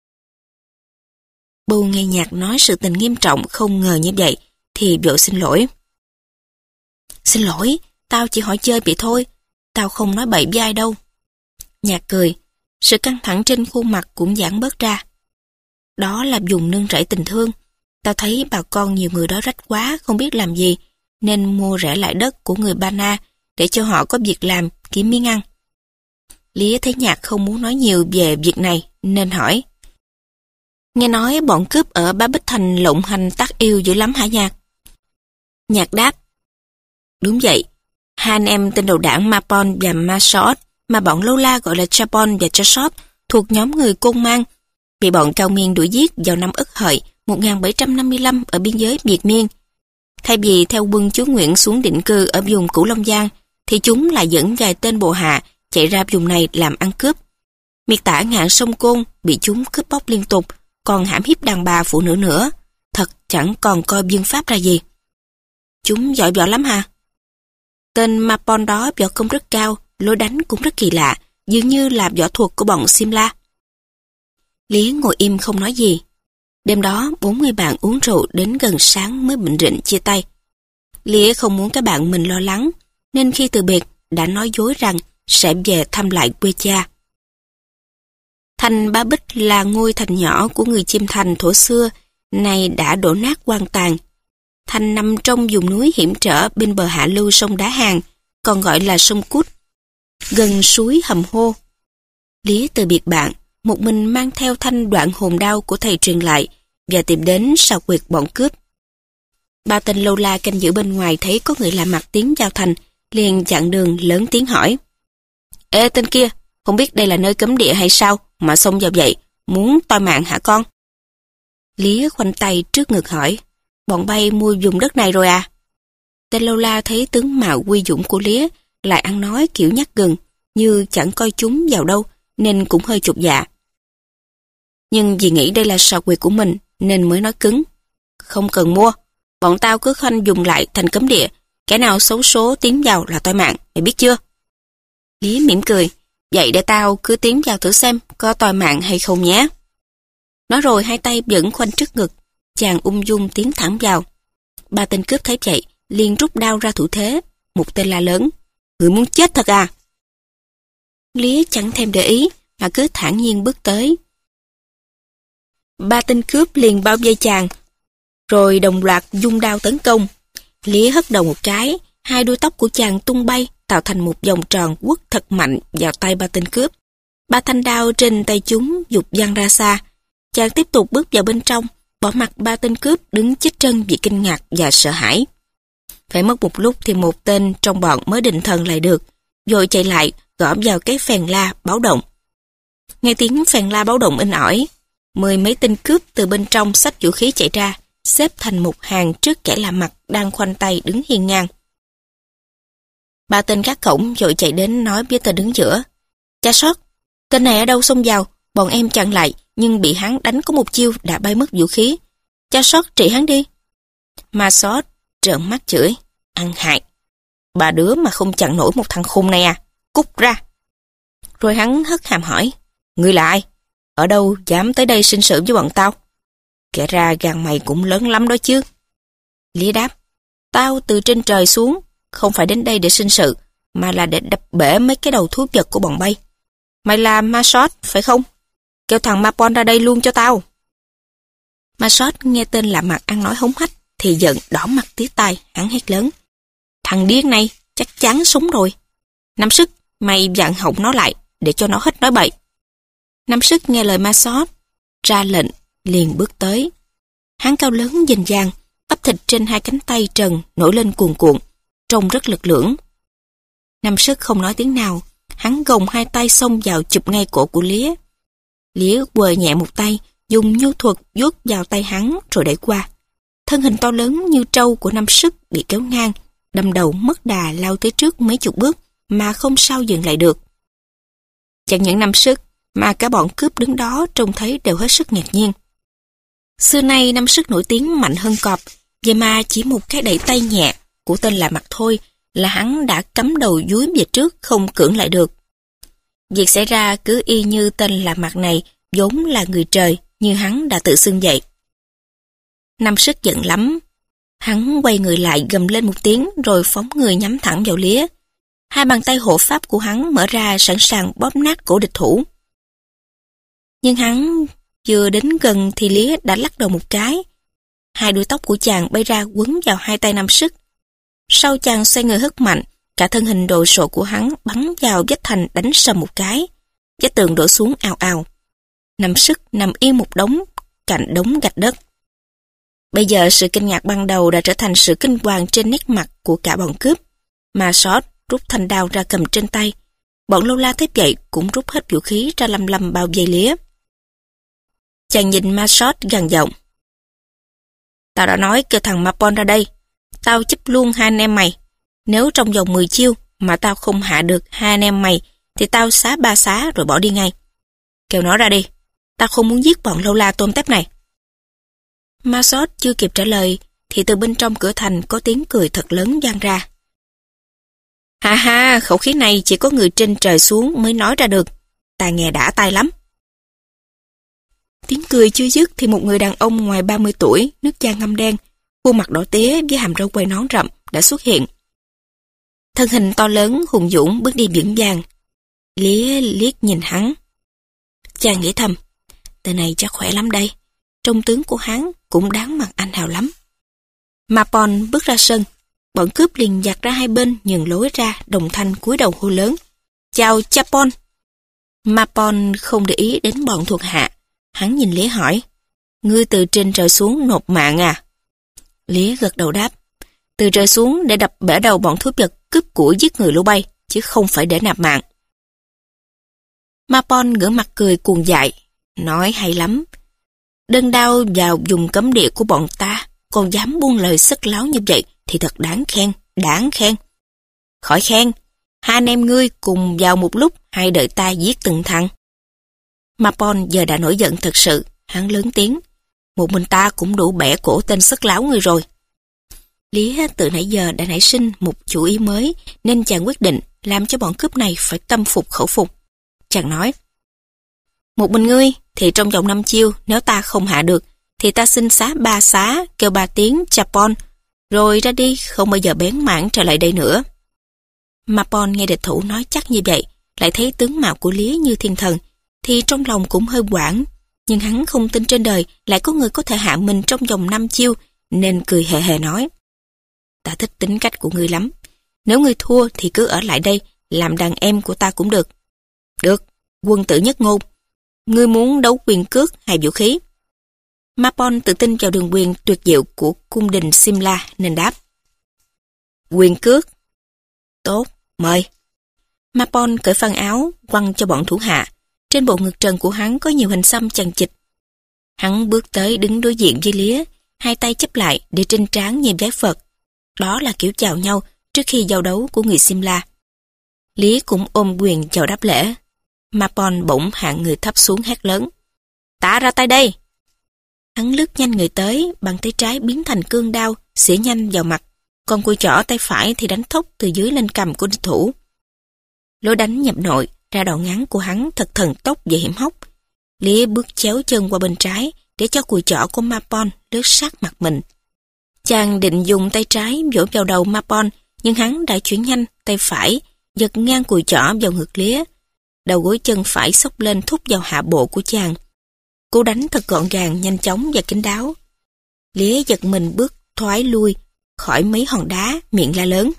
Bưu nghe Nhạc nói sự tình nghiêm trọng không ngờ như vậy, thì vội xin lỗi. Xin lỗi, tao chỉ hỏi chơi vậy thôi, tao không nói bậy với ai đâu. Nhạc cười, sự căng thẳng trên khuôn mặt cũng giãn bớt ra. Đó là dùng nương rẫy tình thương. Tao thấy bà con nhiều người đó rách quá, không biết làm gì, nên mua rẻ lại đất của người Ba Na để cho họ có việc làm, kiếm miếng ăn. Lía thấy Nhạc không muốn nói nhiều về việc này, nên hỏi. Nghe nói bọn cướp ở Bá Bích Thành lộng hành tác yêu dữ lắm hả Nhạc? Nhạc đáp. Đúng vậy, hai anh em tên đầu đảng Mapon và Masot, mà bọn lâu la gọi là Chapon và Chasop, thuộc nhóm người Côn Mang, bị bọn Cao Miên đuổi giết vào năm Ất Hợi một nghìn bảy trăm năm mươi lăm ở biên giới Việt Miên. Thay vì theo quân chúa Nguyễn xuống định cư ở vùng Cửu Long Giang, thì chúng lại dẫn vài tên bộ hạ chạy ra vùng này làm ăn cướp. Miệt tả ngạn sông Côn bị chúng cướp bóc liên tục, còn hãm hiếp đàn bà phụ nữ nữa, thật chẳng còn coi vương pháp ra gì. Chúng giỏi võ lắm ha? Tên Mapon đó võ công rất cao, lối đánh cũng rất kỳ lạ, dường như là võ thuật của bọn Simla. Lý ngồi im không nói gì. Đêm đó, bốn người bạn uống rượu đến gần sáng mới bệnh rịnh chia tay. Lý không muốn các bạn mình lo lắng, nên khi từ biệt đã nói dối rằng sẽ về thăm lại quê cha. Thành Ba Bích là ngôi thành nhỏ của người Chiêm Thành thuở xưa, nay đã đổ nát hoang tàn. Thành nằm trong vùng núi hiểm trở bên bờ hạ lưu sông Đá Hàng, còn gọi là sông Cút, gần suối Hầm Hô. Lý từ biệt bạn, một mình mang theo thanh đoạn hồn đao của thầy truyền lại và tìm đến sào quyệt bọn cướp. Ba tên lâu la canh giữ bên ngoài thấy có người lạ mặt tiến vào thành, liền chặn đường lớn tiếng hỏi: Ê tên kia, không biết đây là nơi cấm địa hay sao mà xông vào vậy, muốn toi mạng hả con? Lý khoanh tay trước ngực hỏi: Bọn bay mua vùng đất này rồi à? Tên lâu la thấy tướng mạo uy dũng của Lý lại ăn nói kiểu nhát gừng, như chẳng coi chúng vào đâu, nên cũng hơi chột dạ. Nhưng vì nghĩ đây là sào quyệt của mình nên mới nói cứng: Không cần mua, bọn tao cứ khoanh dùng lại thành cấm địa, kẻ nào xấu số tiến vào là toi mạng, mày biết chưa? Lý mỉm cười: Vậy để tao cứ tiến vào thử xem có toi mạng hay không nhé. Nói rồi hai tay vẫn khoanh trước ngực, chàng ung dung tiến thẳng vào. Ba tên cướp thấy vậy liền rút đao ra thủ thế. Một tên la lớn: Người muốn chết thật à? Lý chẳng thèm để ý mà cứ thản nhiên bước tới. Ba tên cướp liền bao vây chàng, rồi đồng loạt dung đao tấn công. Lý hất đầu một cái, hai đuôi tóc của chàng tung bay, tạo thành một vòng tròn quất thật mạnh vào tay ba tên cướp. Ba thanh đao trên tay chúng giục văng ra xa. Chàng tiếp tục bước vào bên trong, bỏ mặc ba tên cướp đứng chết chân vì kinh ngạc và sợ hãi. Phải mất một lúc thì một tên trong bọn mới định thần lại được, rồi chạy lại gõ vào cái phèn la báo động. Nghe tiếng phèn la báo động in ỏi, mười mấy tên cướp từ bên trong xách vũ khí chạy ra, xếp thành một hàng trước kẻ lạ mặt đang khoanh tay đứng hiên ngang. Ba tên gác cổng vội chạy đến nói với tên đứng giữa: Cha Sót, tên này ở đâu xông vào, bọn em chặn lại nhưng bị hắn đánh có một chiêu đã bay mất vũ khí. Cha Sót trị hắn đi. Ma Sót trợn mắt chửi: Ăn hại, bà đứa mà không chặn nổi một thằng khùng này à, cút ra. Rồi hắn hất hàm hỏi: Ngươi là ai? Ở đâu dám tới đây sinh sự với bọn tao? Kể ra gan mày cũng lớn lắm đó chứ. Lý đáp: Tao từ trên trời xuống, không phải đến đây để sinh sự, mà là để đập bể mấy cái đầu thú vật của bọn bay. Mày là Ma Sót, phải không? Kêu thằng Ma Pon ra đây luôn cho tao. Ma Sót nghe tên lạ mặt ăn nói hống hách, thì giận đỏ mặt tía tai, hắn hét lớn: Thằng điên này chắc chắn sống rồi. Năm Sức, mày vặn họng nó lại để cho nó hết nói bậy. Năm Sức nghe lời Ma Sót ra lệnh, liền bước tới. Hắn cao lớn dình dàng, bắp thịt trên hai cánh tay trần nổi lên cuồn cuộn, trông rất lực lưỡng. Năm Sức không nói tiếng nào, hắn gồng hai tay xông vào chụp ngay cổ của Lía. Lía quờ nhẹ một tay, dùng nhu thuật vuốt vào tay hắn rồi đẩy qua. Thân hình to lớn như trâu của Năm Sức bị kéo ngang, đâm đầu mất đà lao tới trước mấy chục bước mà không sao dừng lại được. Chẳng những Năm Sức mà cả bọn cướp đứng đó trông thấy đều hết sức ngạc nhiên. Xưa nay Năm Sức nổi tiếng mạnh hơn cọp, vậy mà chỉ một cái đẩy tay nhẹ của tên lạ mặt thôi là hắn đã cắm đầu dúi về trước không cưỡng lại được. Việc xảy ra cứ y như tên lạ mặt này vốn là người trời như hắn đã tự xưng vậy. Năm Sức giận lắm. Hắn quay người lại gầm lên một tiếng rồi phóng người nhắm thẳng vào Lía. Hai bàn tay hộ pháp của hắn mở ra sẵn sàng bóp nát cổ địch thủ. Nhưng hắn vừa đến gần thì Lía đã lắc đầu một cái. Hai đuôi tóc của chàng bay ra quấn vào hai tay Năm Sức. Sau chàng xoay người hất mạnh, cả thân hình đồ sộ của hắn bắn vào vách thành đánh sầm một cái. Vách tường đổ xuống ào ào. Năm Sức nằm yên một đống cạnh đống gạch đất. Bây giờ sự kinh ngạc ban đầu đã trở thành sự kinh hoàng trên nét mặt của cả bọn cướp. Ma Sót rút thanh đao ra cầm trên tay. Bọn lâu la thấy vậy cũng rút hết vũ khí ra lầm lầm bao vây Lía. Chàng nhìn Ma Sót gằn giọng: Tao đã nói kêu thằng Ma Pon ra đây. Tao chấp luôn hai anh em mày. Nếu trong vòng mười chiêu mà tao không hạ được hai anh em mày thì tao xá ba xá rồi bỏ đi ngay. Kêu nó ra đi. Tao không muốn giết bọn lâu la tôm tép này. Ma Sót chưa kịp trả lời thì từ bên trong cửa thành có tiếng cười thật lớn vang ra. Ha ha, khẩu khí này chỉ có người trên trời xuống mới nói ra được. Ta nghe đã tai lắm. Tiếng cười chưa dứt thì một người đàn ông ngoài ba mươi tuổi, nước da ngăm đen, khuôn mặt đỏ tía với hàm râu quai nón rậm đã xuất hiện. Thân hình to lớn hùng dũng bước đi vững vàng. Lía liếc nhìn hắn. Chàng nghĩ thầm, tên này chắc khỏe lắm đây. Trông tướng của hắn cũng đáng mặt anh hào lắm. Mapon bước ra sân. Bọn cướp liền giặt ra hai bên nhường lối ra, đồng thanh cúi đầu hô lớn. Chào Chapon. Mapon không để ý đến bọn thuộc hạ. Hắn nhìn Lía hỏi, ngươi từ trên trời xuống nộp mạng à? Lía gật đầu đáp, từ trời xuống để đập bể đầu bọn cướp giật cướp của giết người lũ bay, chứ không phải để nạp mạng. Mapon ngửa mặt cười cuồng dại, nói hay lắm. Đơn đao vào vùng cấm địa của bọn ta, còn dám buông lời sức láo như vậy thì thật đáng khen, đáng khen. Khỏi khen, hai anh em ngươi cùng vào một lúc, hay đợi ta giết từng thằng. Mapon giờ đã nổi giận thật sự, hắn lớn tiếng. Một mình ta cũng đủ bẻ cổ tên sức láo ngươi rồi. Lía từ nãy giờ đã nảy sinh một chủ ý mới, nên chàng quyết định làm cho bọn cướp này phải tâm phục khẩu phục. Chàng nói, một mình ngươi thì trong vòng năm chiêu, nếu ta không hạ được, thì ta xin xá ba xá, kêu ba tiếng Chapon, rồi ra đi, không bao giờ bén mảng trở lại đây nữa. Mapon nghe địch thủ nói chắc như vậy, lại thấy tướng mạo của Lía như thiên thần, thì trong lòng cũng hơi hoảng, nhưng hắn không tin trên đời lại có người có thể hạ mình trong vòng năm chiêu, nên cười hề hề nói, ta thích tính cách của ngươi lắm, nếu ngươi thua thì cứ ở lại đây, làm đàn em của ta cũng được. Được, quân tử nhất ngôn, ngươi muốn đấu quyền cước hay vũ khí? Mapon tự tin vào đường quyền tuyệt diệu của cung đình Simla nên đáp, quyền cước. Tốt, mời. Mapon cởi phăng áo, quăng cho bọn thủ hạ. Trên bộ ngực trần của hắn có nhiều hình xăm chằng chịt. Hắn bước tới đứng đối diện với Lía, hai tay chắp lại để trên trán nhềm vái Phật. Đó là kiểu chào nhau trước khi giao đấu của người Simla. Lía cũng ôm quyền chào đáp lễ. Mapon bỗng hạ người thấp xuống hét lớn, ta ra tay đây. Hắn lướt nhanh người tới, bằng tay trái biến thành cương đao, xỉa nhanh vào mặt, còn cùi chỏ tay phải thì đánh thốc từ dưới lên cằm của địch thủ. Lối đánh nhập nội, ra đoạn ngắn của hắn thật thần tốc và hiểm hóc. Lía bước chéo chân qua bên trái để cho cùi chỏ của Mapon lướt sát mặt mình. Chàng định dùng tay trái vỗ vào đầu Mapon, nhưng hắn đã chuyển nhanh tay phải, giật ngang cùi chỏ vào ngực Lía. Đầu gối chân phải xốc lên thúc vào hạ bộ của chàng. Cú đánh thật gọn gàng, nhanh chóng và kín đáo. Lía giật mình bước thoái lui khỏi mấy hòn đá, miệng la lớn.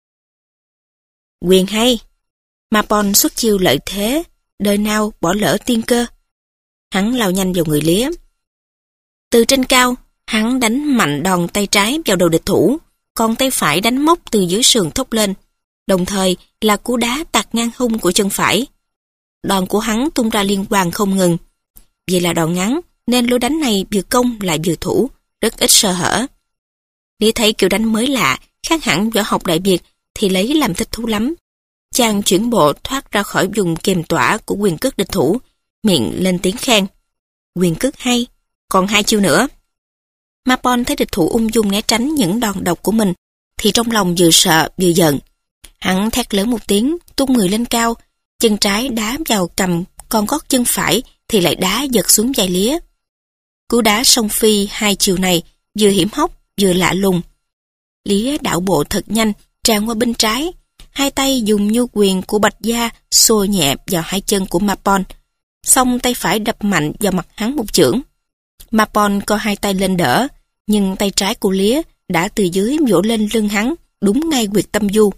Quyền hay! Mapon xuất chiêu lợi thế, đời nào bỏ lỡ tiên cơ. Hắn lao nhanh vào người Lía. Từ trên cao, hắn đánh mạnh đòn tay trái vào đầu địch thủ, còn tay phải đánh móc từ dưới sườn thốc lên, đồng thời là cú đá tạt ngang hông của chân phải. Đòn của hắn tung ra liên hoàn không ngừng. Vì là đòn ngắn, nên lối đánh này vừa công lại vừa thủ, rất ít sơ hở. Lía thấy kiểu đánh mới lạ, khác hẳn võ học Đại Việt, thì lấy làm thích thú lắm. Chàng chuyển bộ thoát ra khỏi vùng kềm tỏa của quyền cước địch thủ, miệng lên tiếng khen. Quyền cước hay, còn hai chiêu nữa. Mapon thấy địch thủ ung dung né tránh những đòn độc của mình, thì trong lòng vừa sợ vừa giận. Hắn thét lớn một tiếng, tung người lên cao, chân trái đá vào cầm, còn gót chân phải thì lại đá giật xuống vai Lía. Cú đá song phi hai chiều này vừa hiểm hóc vừa lạ lùng. Lía đảo bộ thật nhanh, tràn qua bên trái, hai tay dùng nhu quyền của Bạch Gia xô nhẹ vào hai chân của Mapon, xong tay phải đập mạnh vào mặt hắn một chưởng. Mapon co hai tay lên đỡ, nhưng tay trái của Lía đã từ dưới vỗ lên lưng hắn, đúng ngay huyệt tâm du.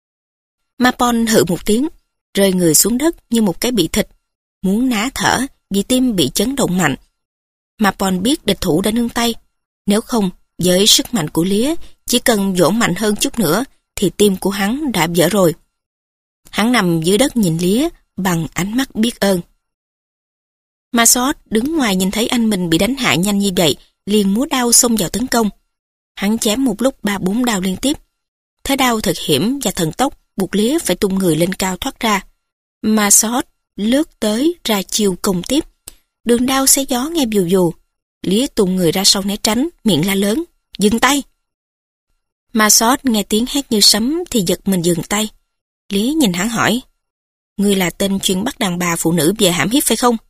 Mapon hự một tiếng, rơi người xuống đất như một cái bị thịt, muốn ná thở vì tim bị chấn động mạnh. Mapon biết địch thủ đã nương tay, nếu không, với sức mạnh của Lía, chỉ cần vỗ mạnh hơn chút nữa thì tim của hắn đã vỡ rồi. Hắn nằm dưới đất nhìn Lía bằng ánh mắt biết ơn. Masot đứng ngoài nhìn thấy anh mình bị đánh hạ nhanh như vậy, liền múa đao xông vào tấn công. Hắn chém một lúc ba bốn đao liên tiếp. Thế đao thật hiểm và thần tốc, buộc Lía phải tung người lên cao thoát ra. Masot lướt tới ra chiêu công tiếp. Đường đao xé gió nghe bù bù. Lía tung người ra sau né tránh, miệng la lớn, dừng tay. Masot nghe tiếng hét như sấm thì giật mình dừng tay. Lía nhìn hắn hỏi, ngươi là tên chuyên bắt đàn bà phụ nữ về hãm hiếp phải không?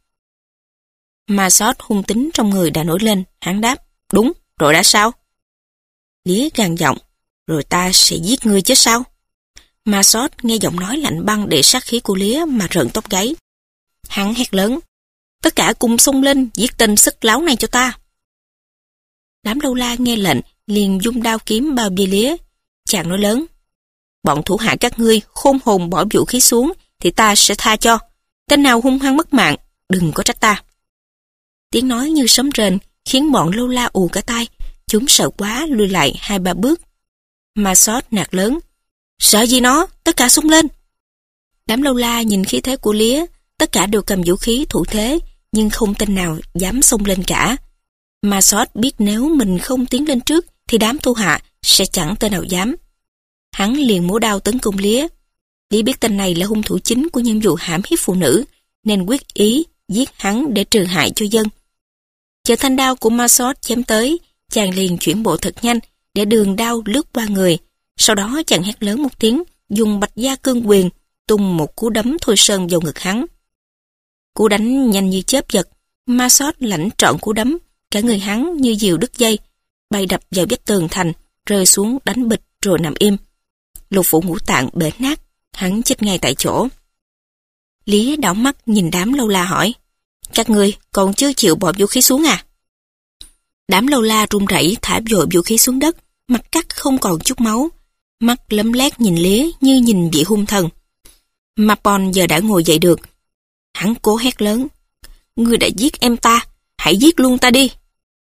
Masot hung tính trong người đã nổi lên, hắn đáp, đúng, rồi đã sao? Lía gằn giọng, rồi ta sẽ giết ngươi chứ sao? Ma Sót nghe giọng nói lạnh băng để sát khí của Lía mà rợn tóc gáy. Hắn hét lớn, tất cả cùng xông lên giết tên sức láo này cho ta. Đám lâu la nghe lệnh liền dung đao kiếm bao vây Lía. Chàng nói lớn, bọn thủ hạ các ngươi khôn hồn bỏ vũ khí xuống thì ta sẽ tha cho. Tên nào hung hăng mất mạng, đừng có trách ta. Tiếng nói như sấm rền khiến bọn lâu la ù cả tai. Chúng sợ quá lùi lại hai ba bước. Ma Sót nạt lớn, sợ gì nó, tất cả xông lên. Đám lâu la nhìn khí thế của Lía, tất cả đều cầm vũ khí thủ thế, nhưng không tên nào dám xông lên cả. Ma Sót biết nếu mình không tiến lên trước thì đám thủ hạ sẽ chẳng tên nào dám. Hắn liền múa đao tấn công Lía. Lía biết tên này là hung thủ chính của nhiệm vụ hãm hiếp phụ nữ, nên quyết ý giết hắn để trừ hại cho dân. Chờ thanh đao của Ma Sót chém tới, chàng liền chuyển bộ thật nhanh để đường đao lướt qua người. Sau đó chàng hét lớn một tiếng, dùng bạch gia cương quyền tung một cú đấm thôi sơn vào ngực hắn. Cú đánh nhanh như chớp giật, Ma Sót lãnh trọn cú đấm, cả người hắn như diều đứt dây, bay đập vào vách tường thành, rơi xuống đánh bịch rồi nằm im. Lục phủ ngũ tạng bể nát, hắn chết ngay tại chỗ. Lía đảo mắt nhìn đám lâu la hỏi, các ngươi còn chưa chịu bỏ vũ khí xuống à? Đám lâu la run rẩy thả vội vũ khí xuống đất, mặt cắt không còn chút máu, mắt lấm lét nhìn Lía như nhìn vị hung thần. Mapon giờ đã ngồi dậy được. Hắn cố hét lớn, ngươi đã giết em ta, hãy giết luôn ta đi.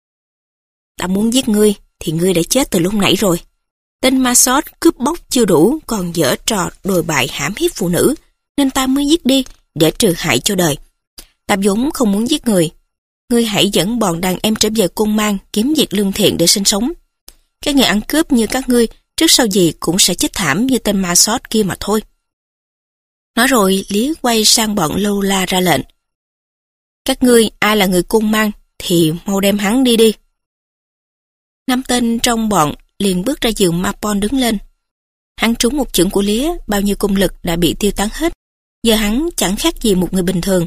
Ta muốn giết ngươi thì ngươi đã chết từ lúc nãy rồi. Tên Ma Sót cướp bóc chưa đủ, còn dở trò đồi bại hãm hiếp phụ nữ, nên ta mới giết đi để trừ hại cho đời. Ta vốn không muốn giết người. Ngươi hãy dẫn bọn đàn em trở về Côn Mang kiếm việc lương thiện để sinh sống. Các người ăn cướp như các ngươi trước sau gì cũng sẽ chết thảm như tên Ma Sót kia mà thôi. Nói rồi Lý quay sang bọn lâu la ra lệnh, các ngươi ai là người Côn Mang thì mau đem hắn đi đi. Năm tên trong bọn liền bước ra giường Mapon đứng lên. Hắn trúng một chưởng của Lía, bao nhiêu công lực đã bị tiêu tán hết. Giờ hắn chẳng khác gì một người bình thường.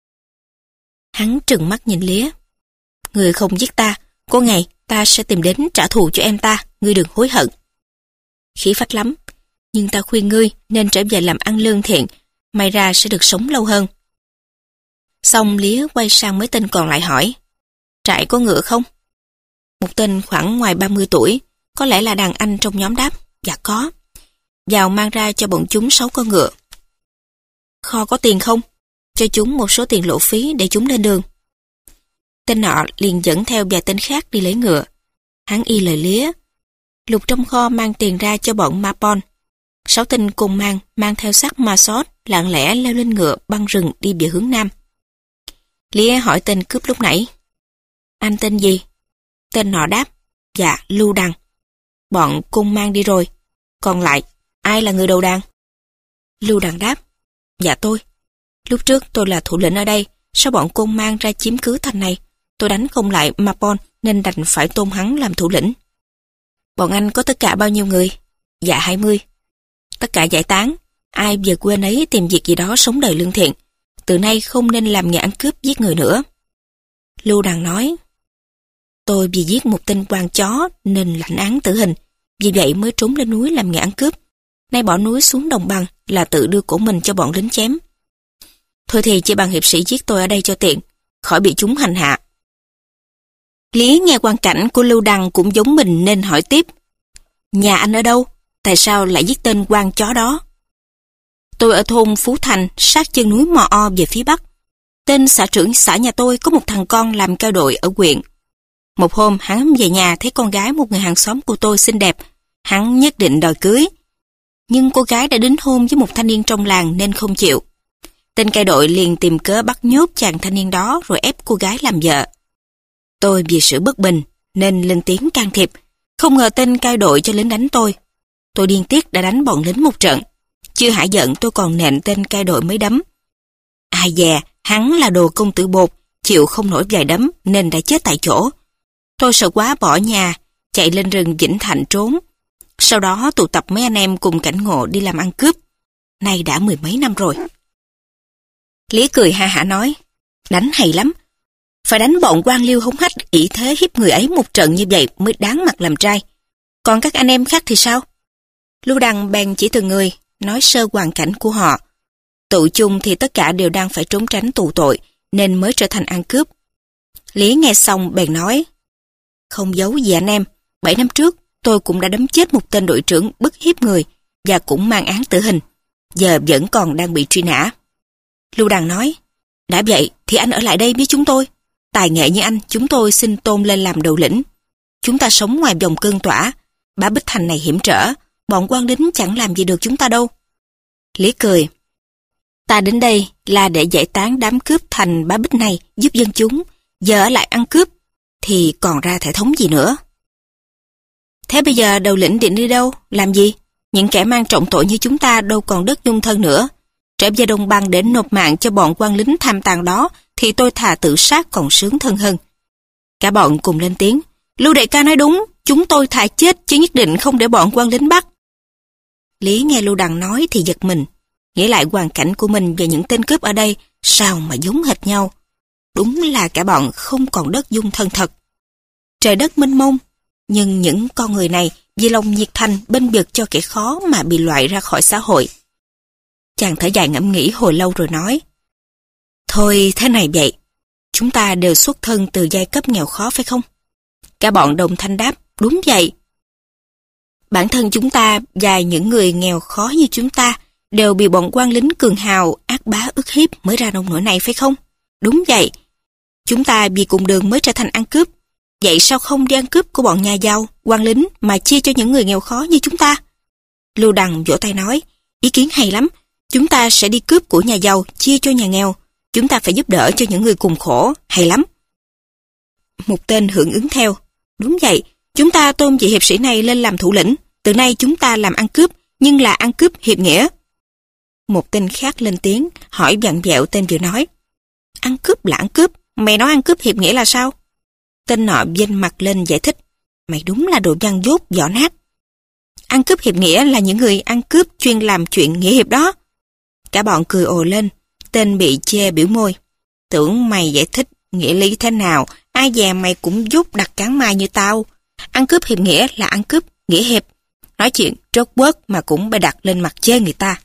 Hắn trừng mắt nhìn Lía. Người không giết ta, có ngày ta sẽ tìm đến trả thù cho em ta, ngươi đừng hối hận. Khí phách lắm, nhưng ta khuyên ngươi nên trở về làm ăn lương thiện, may ra sẽ được sống lâu hơn. Xong Lía quay sang mấy tên còn lại hỏi, trại có ngựa không? Một tên khoảng ngoài ba mươi tuổi, có lẽ là đàn anh trong nhóm đáp, dạ có. Vào mang ra cho bọn chúng sáu con ngựa. Kho có tiền không? Cho chúng một số tiền lộ phí để chúng lên đường. Tên nọ liền dẫn theo vài tên khác đi lấy ngựa. Hắn y lời Lía. Lục trong kho mang tiền ra cho bọn Mapon. Sáu tên cùng mang, mang theo xác Ma Sót, lặng lẽ leo lên ngựa băng rừng đi về hướng nam. Lía hỏi tên cướp lúc nãy, anh tên gì? Tên nọ đáp, dạ Lưu Đằng. Bọn cung mang đi rồi, còn lại ai là người đầu đàn? Lưu Đằng đáp, dạ tôi. Lúc trước tôi là thủ lĩnh ở đây, sao bọn cung mang ra chiếm cứ thành này? Tôi đánh không lại Mapon nên đành phải tôn hắn làm thủ lĩnh. Bọn anh có tất cả bao nhiêu người? Dạ hai mươi. Tất cả giải tán, ai về quê nấy tìm việc gì đó sống đời lương thiện. Từ nay không nên làm nghề ăn cướp giết người nữa. Lưu Đằng nói, tôi vì giết một tên quan chó nên lãnh án tử hình, vì vậy mới trốn lên núi làm nghề ăn cướp. Nay bỏ núi xuống đồng bằng là tự đưa cổ mình cho bọn lính chém. Thôi thì chỉ bằng hiệp sĩ giết tôi ở đây cho tiện, khỏi bị chúng hành hạ. Lý nghe quan cảnh của Lưu Đằng cũng giống mình nên hỏi tiếp, nhà anh ở đâu? Tại sao lại giết tên quan chó đó? Tôi ở thôn Phú Thành, sát chân núi Mò O về phía bắc. Tên xã trưởng xã nhà tôi có một thằng con làm cao đội ở huyện. Một hôm hắn về nhà thấy con gái một người hàng xóm của tôi xinh đẹp, hắn nhất định đòi cưới. Nhưng cô gái đã đính hôn với một thanh niên trong làng nên không chịu. Tên cai đội liền tìm cớ bắt nhốt chàng thanh niên đó rồi ép cô gái làm vợ. Tôi vì sự bất bình nên lên tiếng can thiệp, không ngờ tên cai đội cho lính đánh tôi. Tôi điên tiết đã đánh bọn lính một trận. Chưa hả giận tôi còn nện tên cai đội mấy đấm. Ai dè, hắn là đồ công tử bột, chịu không nổi vài đấm nên đã chết tại chỗ. Tôi sợ quá bỏ nhà, chạy lên rừng Vĩnh Thạnh trốn. Sau đó tụ tập mấy anh em cùng cảnh ngộ đi làm ăn cướp. Nay đã mười mấy năm rồi. Lý cười ha hả nói, đánh hay lắm. Phải đánh bọn quan liêu hống hách ỷ thế hiếp người ấy một trận như vậy mới đáng mặt làm trai. Còn các anh em khác thì sao? Lưu Đằng bèn chỉ từng người, nói sơ hoàn cảnh của họ. Tụ chung thì tất cả đều đang phải trốn tránh tù tội, nên mới trở thành ăn cướp. Lý nghe xong bèn nói, không giấu gì anh em, bảy năm trước tôi cũng đã đấm chết một tên đội trưởng bức hiếp người và cũng mang án tử hình, giờ vẫn còn đang bị truy nã. Lưu Đằng nói, đã vậy thì anh ở lại đây với chúng tôi. Tài nghệ như anh, chúng tôi xin tôn lên làm đầu lĩnh. Chúng ta sống ngoài vòng cương tỏa, Bá Bích Thành này hiểm trở, bọn quan lính chẳng làm gì được chúng ta đâu. Lý cười, ta đến đây là để giải tán đám cướp thành Bá Bích này, giúp dân chúng, giờ ở lại ăn cướp, thì còn ra thể thống gì nữa. Thế bây giờ đầu lĩnh định đi đâu, làm gì? Những kẻ mang trọng tội như chúng ta đâu còn đất dung thân nữa. Trở về đồng bằng để nộp mạng cho bọn quan lính tham tàn đó, thì tôi thà tự sát còn sướng thân hơn. Cả bọn cùng lên tiếng, Lưu đại ca nói đúng, chúng tôi thà chết chứ nhất định không để bọn quan lính bắt. Lý nghe Lưu Đằng nói thì giật mình, nghĩ lại hoàn cảnh của mình và những tên cướp ở đây, sao mà giống hệt nhau. Đúng là cả bọn không còn đất dung thân thật. Trời đất mênh mông, nhưng những con người này vì lòng nhiệt thành bênh vực cho kẻ khó mà bị loại ra khỏi xã hội. Chàng thở dài ngẫm nghĩ hồi lâu rồi nói, thôi thế này vậy, chúng ta đều xuất thân từ giai cấp nghèo khó phải không? Cả bọn đồng thanh đáp, đúng vậy. Bản thân chúng ta và những người nghèo khó như chúng ta đều bị bọn quan lính cường hào ác bá ức hiếp mới ra nông nỗi này phải không? Đúng vậy. Chúng ta vì cùng đường mới trở thành ăn cướp. Vậy sao không đi ăn cướp của bọn nhà giàu, quan lính mà chia cho những người nghèo khó như chúng ta? Lưu Đằng vỗ tay nói, ý kiến hay lắm. Chúng ta sẽ đi cướp của nhà giàu, chia cho nhà nghèo. Chúng ta phải giúp đỡ cho những người cùng khổ, hay lắm. Một tên hưởng ứng theo, đúng vậy, chúng ta tôn vị hiệp sĩ này lên làm thủ lĩnh. Từ nay chúng ta làm ăn cướp, nhưng là ăn cướp hiệp nghĩa. Một tên khác lên tiếng, hỏi vặn vẹo tên vừa nói, ăn cướp là ăn cướp, mày nói ăn cướp hiệp nghĩa là sao? Tên nọ vênh mặt lên giải thích, mày đúng là đồ văn dốt vỏ nát. Ăn cướp hiệp nghĩa là những người ăn cướp chuyên làm chuyện nghĩa hiệp đó. Cả bọn cười ồ lên, tên bị chê biểu môi, tưởng mày giải thích nghĩa lý thế nào, ai dè mày cũng dốt đặt cán mai như tao. Ăn cướp hiệp nghĩa là ăn cướp nghĩa hiệp, nói chuyện trớt quớt mà cũng bày đặt lên mặt chê người ta.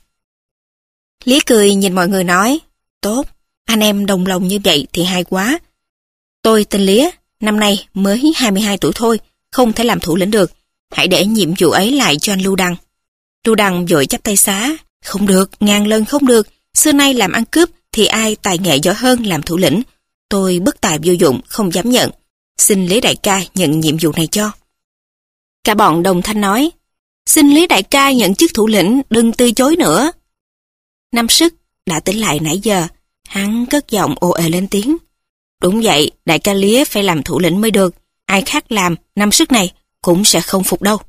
Lý cười nhìn mọi người nói, tốt, anh em đồng lòng như vậy thì hay quá. Tôi tên Lý, năm nay mới hai mươi hai tuổi thôi, không thể làm thủ lĩnh được. Hãy để nhiệm vụ ấy lại cho anh Lưu Đằng. Lưu Đằng vội chắp tay xá, không được, ngàn lần không được. Xưa nay làm ăn cướp thì ai tài nghệ giỏi hơn làm thủ lĩnh. Tôi bất tài vô dụng, không dám nhận. Xin Lý đại ca nhận nhiệm vụ này cho. Cả bọn đồng thanh nói, xin Lý đại ca nhận chức thủ lĩnh, đừng từ chối nữa. Năm Sức đã tỉnh lại nãy giờ, hắn cất giọng ồ ề lên tiếng. Đúng vậy, đại ca Lý phải làm thủ lĩnh mới được, ai khác làm, Năm Sức này cũng sẽ không phục đâu.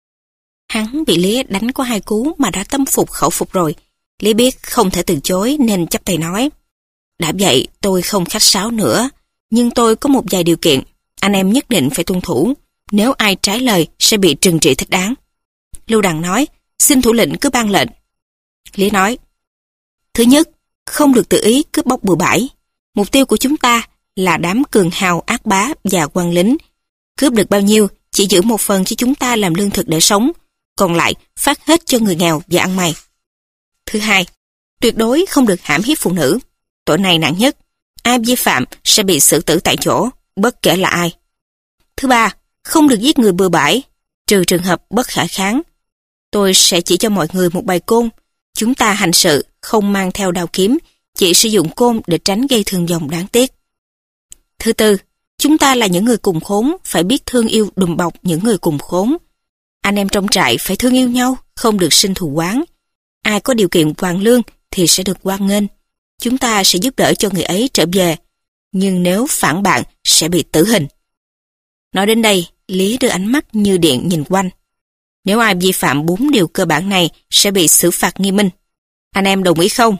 Hắn bị Lý đánh có hai cú mà đã tâm phục khẩu phục rồi. Lý biết không thể từ chối nên chắp tay nói, đã vậy tôi không khách sáo nữa, nhưng tôi có một vài điều kiện, anh em nhất định phải tuân thủ, nếu ai trái lời sẽ bị trừng trị thích đáng. Lưu Đằng nói, xin thủ lĩnh cứ ban lệnh. Lý nói, thứ nhất, không được tự ý cướp bóc bừa bãi. Mục tiêu của chúng ta là đám cường hào ác bá và quan lính. Cướp được bao nhiêu, chỉ giữ một phần cho chúng ta làm lương thực để sống, còn lại phát hết cho người nghèo và ăn mày. Thứ hai, tuyệt đối không được hãm hiếp phụ nữ. Tội này nặng nhất, ai vi phạm sẽ bị xử tử tại chỗ, bất kể là ai. Thứ ba, không được giết người bừa bãi, trừ trường hợp bất khả kháng. Tôi sẽ chỉ cho mọi người một bài côn. Chúng ta hành sự không mang theo đao kiếm, chỉ sử dụng côn để tránh gây thương vong đáng tiếc. Thứ tư, chúng ta là những người cùng khốn, phải biết thương yêu đùm bọc những người cùng khốn. Anh em trong trại phải thương yêu nhau, không được sinh thù oán. Ai có điều kiện hoàn lương thì sẽ được hoan nghênh. Chúng ta sẽ giúp đỡ cho người ấy trở về, nhưng nếu phản bạn sẽ bị tử hình. Nói đến đây, Lý đưa ánh mắt như điện nhìn quanh. Nếu ai vi phạm bốn điều cơ bản này sẽ bị xử phạt nghiêm minh. Anh em đồng ý không?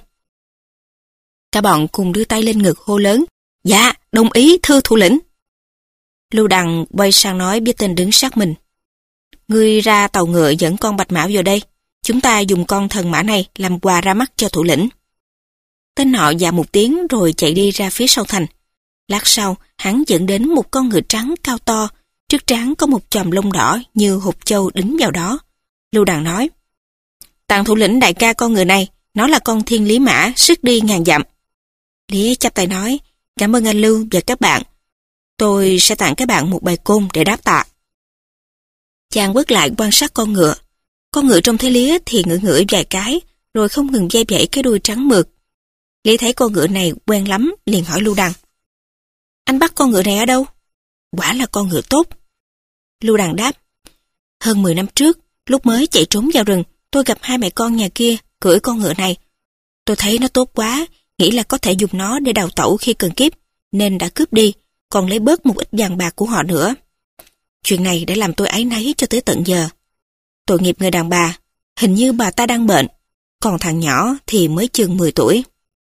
Cả bọn cùng đưa tay lên ngực hô lớn, dạ, đồng ý thưa thủ lĩnh. Lưu Đằng quay sang nói với tên đứng sát mình, ngươi ra tàu ngựa dẫn con bạch mã vào đây, chúng ta dùng con thần mã này làm quà ra mắt cho thủ lĩnh. Tên nọ dạ một tiếng rồi chạy đi ra phía sau thành. Lát sau, hắn dẫn đến một con ngựa trắng cao to, trước trán có một chòm lông đỏ như hột châu đính vào đó. Lưu Đằng nói, Tặng thủ lĩnh đại ca con ngựa này, nó là con thiên lý mã, sức đi ngàn dặm. Lý chắp tay nói, cảm ơn anh Lưu và các bạn. Tôi sẽ tặng các bạn một bài côn để đáp tạ. Chàng bước lại quan sát con ngựa. Con ngựa trông thấy Lý thì ngửi ngửi vài cái, rồi không ngừng vây vẫy cái đuôi trắng mượt. Lý thấy con ngựa này quen lắm, liền hỏi Lưu Đằng. Anh bắt con ngựa này ở đâu? Quả là con ngựa tốt. Lưu Đằng đáp. Hơn mười năm trước, lúc mới chạy trốn vào rừng, tôi gặp hai mẹ con nhà kia cưỡi con ngựa này. Tôi thấy nó tốt quá, nghĩ là có thể dùng nó để đào tẩu khi cần kiếp, nên đã cướp đi, còn lấy bớt một ít vàng bạc của họ nữa. Chuyện này đã làm tôi áy náy cho tới tận giờ. Tội nghiệp người đàn bà, hình như bà ta đang bệnh, còn thằng nhỏ thì mới chừng mười tuổi.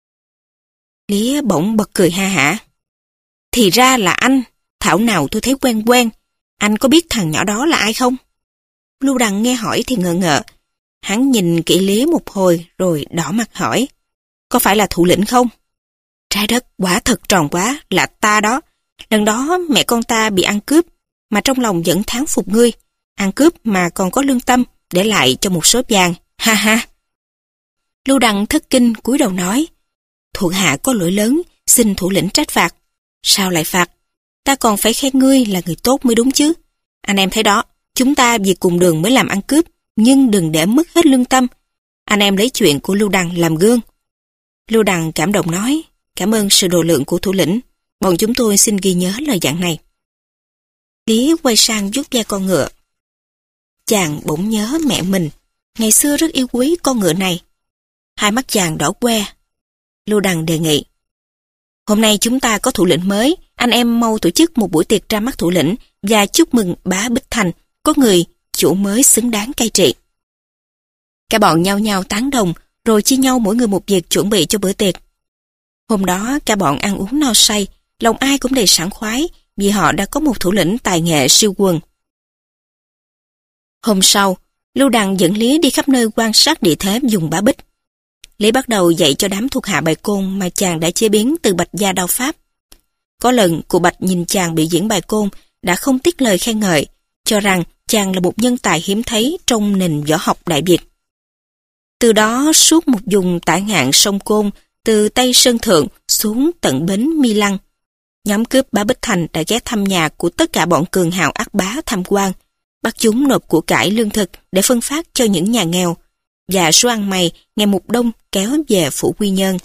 Lý bỗng bật cười ha hả. Thì ra là anh, thảo nào tôi thấy quen quen. Anh có biết thằng nhỏ đó là ai không? Lưu Đằng nghe hỏi thì ngờ ngợ. Hắn nhìn kỹ Lý một hồi rồi đỏ mặt hỏi. Có phải là thủ lĩnh không? Trái đất quả thật tròn quá, là ta đó. Lần đó mẹ con ta bị ăn cướp, mà trong lòng vẫn thán phục ngươi. Ăn cướp mà còn có lương tâm, để lại cho một số vàng, ha ha. Lưu Đằng thất kinh cúi đầu nói. Thuộc hạ có lỗi lớn, xin thủ lĩnh trách phạt. Sao lại phạt? Ta còn phải khen ngươi là người tốt mới đúng chứ. Anh em thấy đó, chúng ta vì cùng đường mới làm ăn cướp, nhưng đừng để mất hết lương tâm. Anh em lấy chuyện của Lưu Đằng làm gương. Lưu Đằng cảm động nói, cảm ơn sự độ lượng của thủ lĩnh, bọn chúng tôi xin ghi nhớ lời dặn này. Lý quay sang vuốt ve con ngựa. Chàng bỗng nhớ mẹ mình, ngày xưa rất yêu quý con ngựa này. Hai mắt chàng đỏ que. Lưu Đằng đề nghị. Hôm nay chúng ta có thủ lĩnh mới, anh em mau tổ chức một buổi tiệc ra mắt thủ lĩnh và chúc mừng bá Bích Thành có người chủ mới xứng đáng cai trị. Cả bọn nhao nhao tán đồng, rồi chia nhau mỗi người một việc chuẩn bị cho bữa tiệc. Hôm đó cả bọn ăn uống no say, lòng ai cũng đầy sảng khoái vì họ đã có một thủ lĩnh tài nghệ siêu quần. Hôm sau, Lưu Đằng dẫn Lý đi khắp nơi quan sát địa thế vùng Bá Bích. Lý bắt đầu dạy cho đám thuộc hạ bài côn mà chàng đã chế biến từ bạch gia đao pháp. Có lần cụ Bạch nhìn chàng biểu diễn bài côn đã không tiếc lời khen ngợi, cho rằng chàng là một nhân tài hiếm thấy trong nền võ học Đại Việt. Từ đó suốt một vùng tả ngạn sông Côn, từ Tây Sơn Thượng xuống tận bến Mi Lăng, nhóm cướp Bá Bích Thành đã ghé thăm nhà của tất cả bọn cường hào ác bá tham quan, bắt chúng nộp của cải lương thực để phân phát cho những nhà nghèo, và số ăn mày ngày một đông kéo về phủ Quy Nhơn.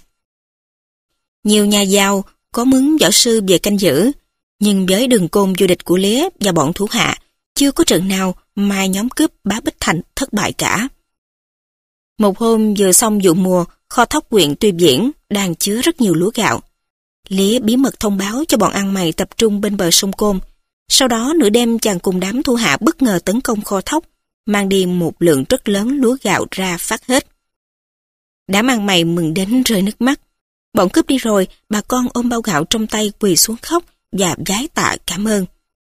Nhiều nhà giàu có mướn võ sư về canh giữ, nhưng với đường côn vô địch của Lý và bọn thủ hạ, chưa có trận nào mà nhóm cướp Bá Bích Thành thất bại cả. Một hôm vừa xong vụ mùa, kho thóc huyện Tuy Viễn đang chứa rất nhiều lúa gạo. Lý bí mật thông báo cho bọn ăn mày tập trung bên bờ sông Côn. Sau đó nửa đêm chàng cùng đám thủ hạ bất ngờ tấn công kho thóc, mang đi một lượng rất lớn lúa gạo ra phát hết. Đám ăn mày mừng đến rơi nước mắt. Bọn cướp đi rồi, bà con ôm bao gạo trong tay quỳ xuống khóc và vái tạ cảm ơn.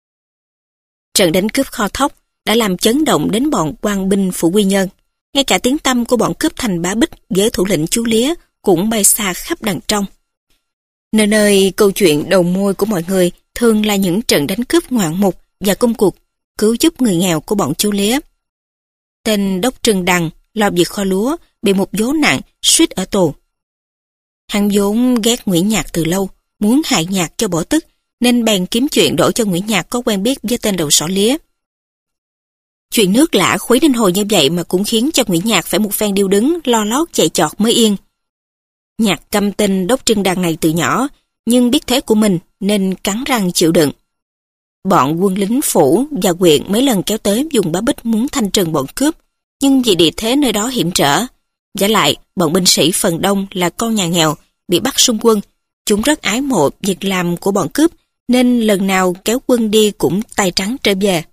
Trận đánh cướp kho thóc đã làm chấn động đến bọn quan binh phủ Quy Nhơn. Ngay cả tiếng tăm của bọn cướp thành Bá Bích với thủ lĩnh chú Lía cũng bay xa khắp đằng trong. Nơi nơi câu chuyện đầu môi của mọi người thường là những trận đánh cướp ngoạn mục và công cuộc cứu giúp người nghèo của bọn chú Lía. Tên Đốc Trừng Đằng lo việc kho lúa bị một vố nặng suýt ở tù. Hắn vốn ghét Nguyễn Nhạc từ lâu, muốn hại Nhạc cho bỏ tức, nên bèn kiếm chuyện đổ cho Nguyễn Nhạc có quen biết với tên đầu sỏ Lía. Chuyện nước lã khuấy đến hồi như vậy mà cũng khiến cho Nguyễn Nhạc phải một phen điêu đứng lo lót chạy chọt mới yên. Nhạc căm tên Đốc Trừng Đằng này từ nhỏ, nhưng biết thế của mình nên cắn răng chịu đựng. Bọn quân lính phủ và huyện mấy lần kéo tới vùng Bá Bích muốn thanh trừng bọn cướp, nhưng vì địa thế nơi đó hiểm trở. Giả lại, bọn binh sĩ phần đông là con nhà nghèo, bị bắt xung quân. Chúng rất ái mộ việc làm của bọn cướp, nên lần nào kéo quân đi cũng tay trắng trở về.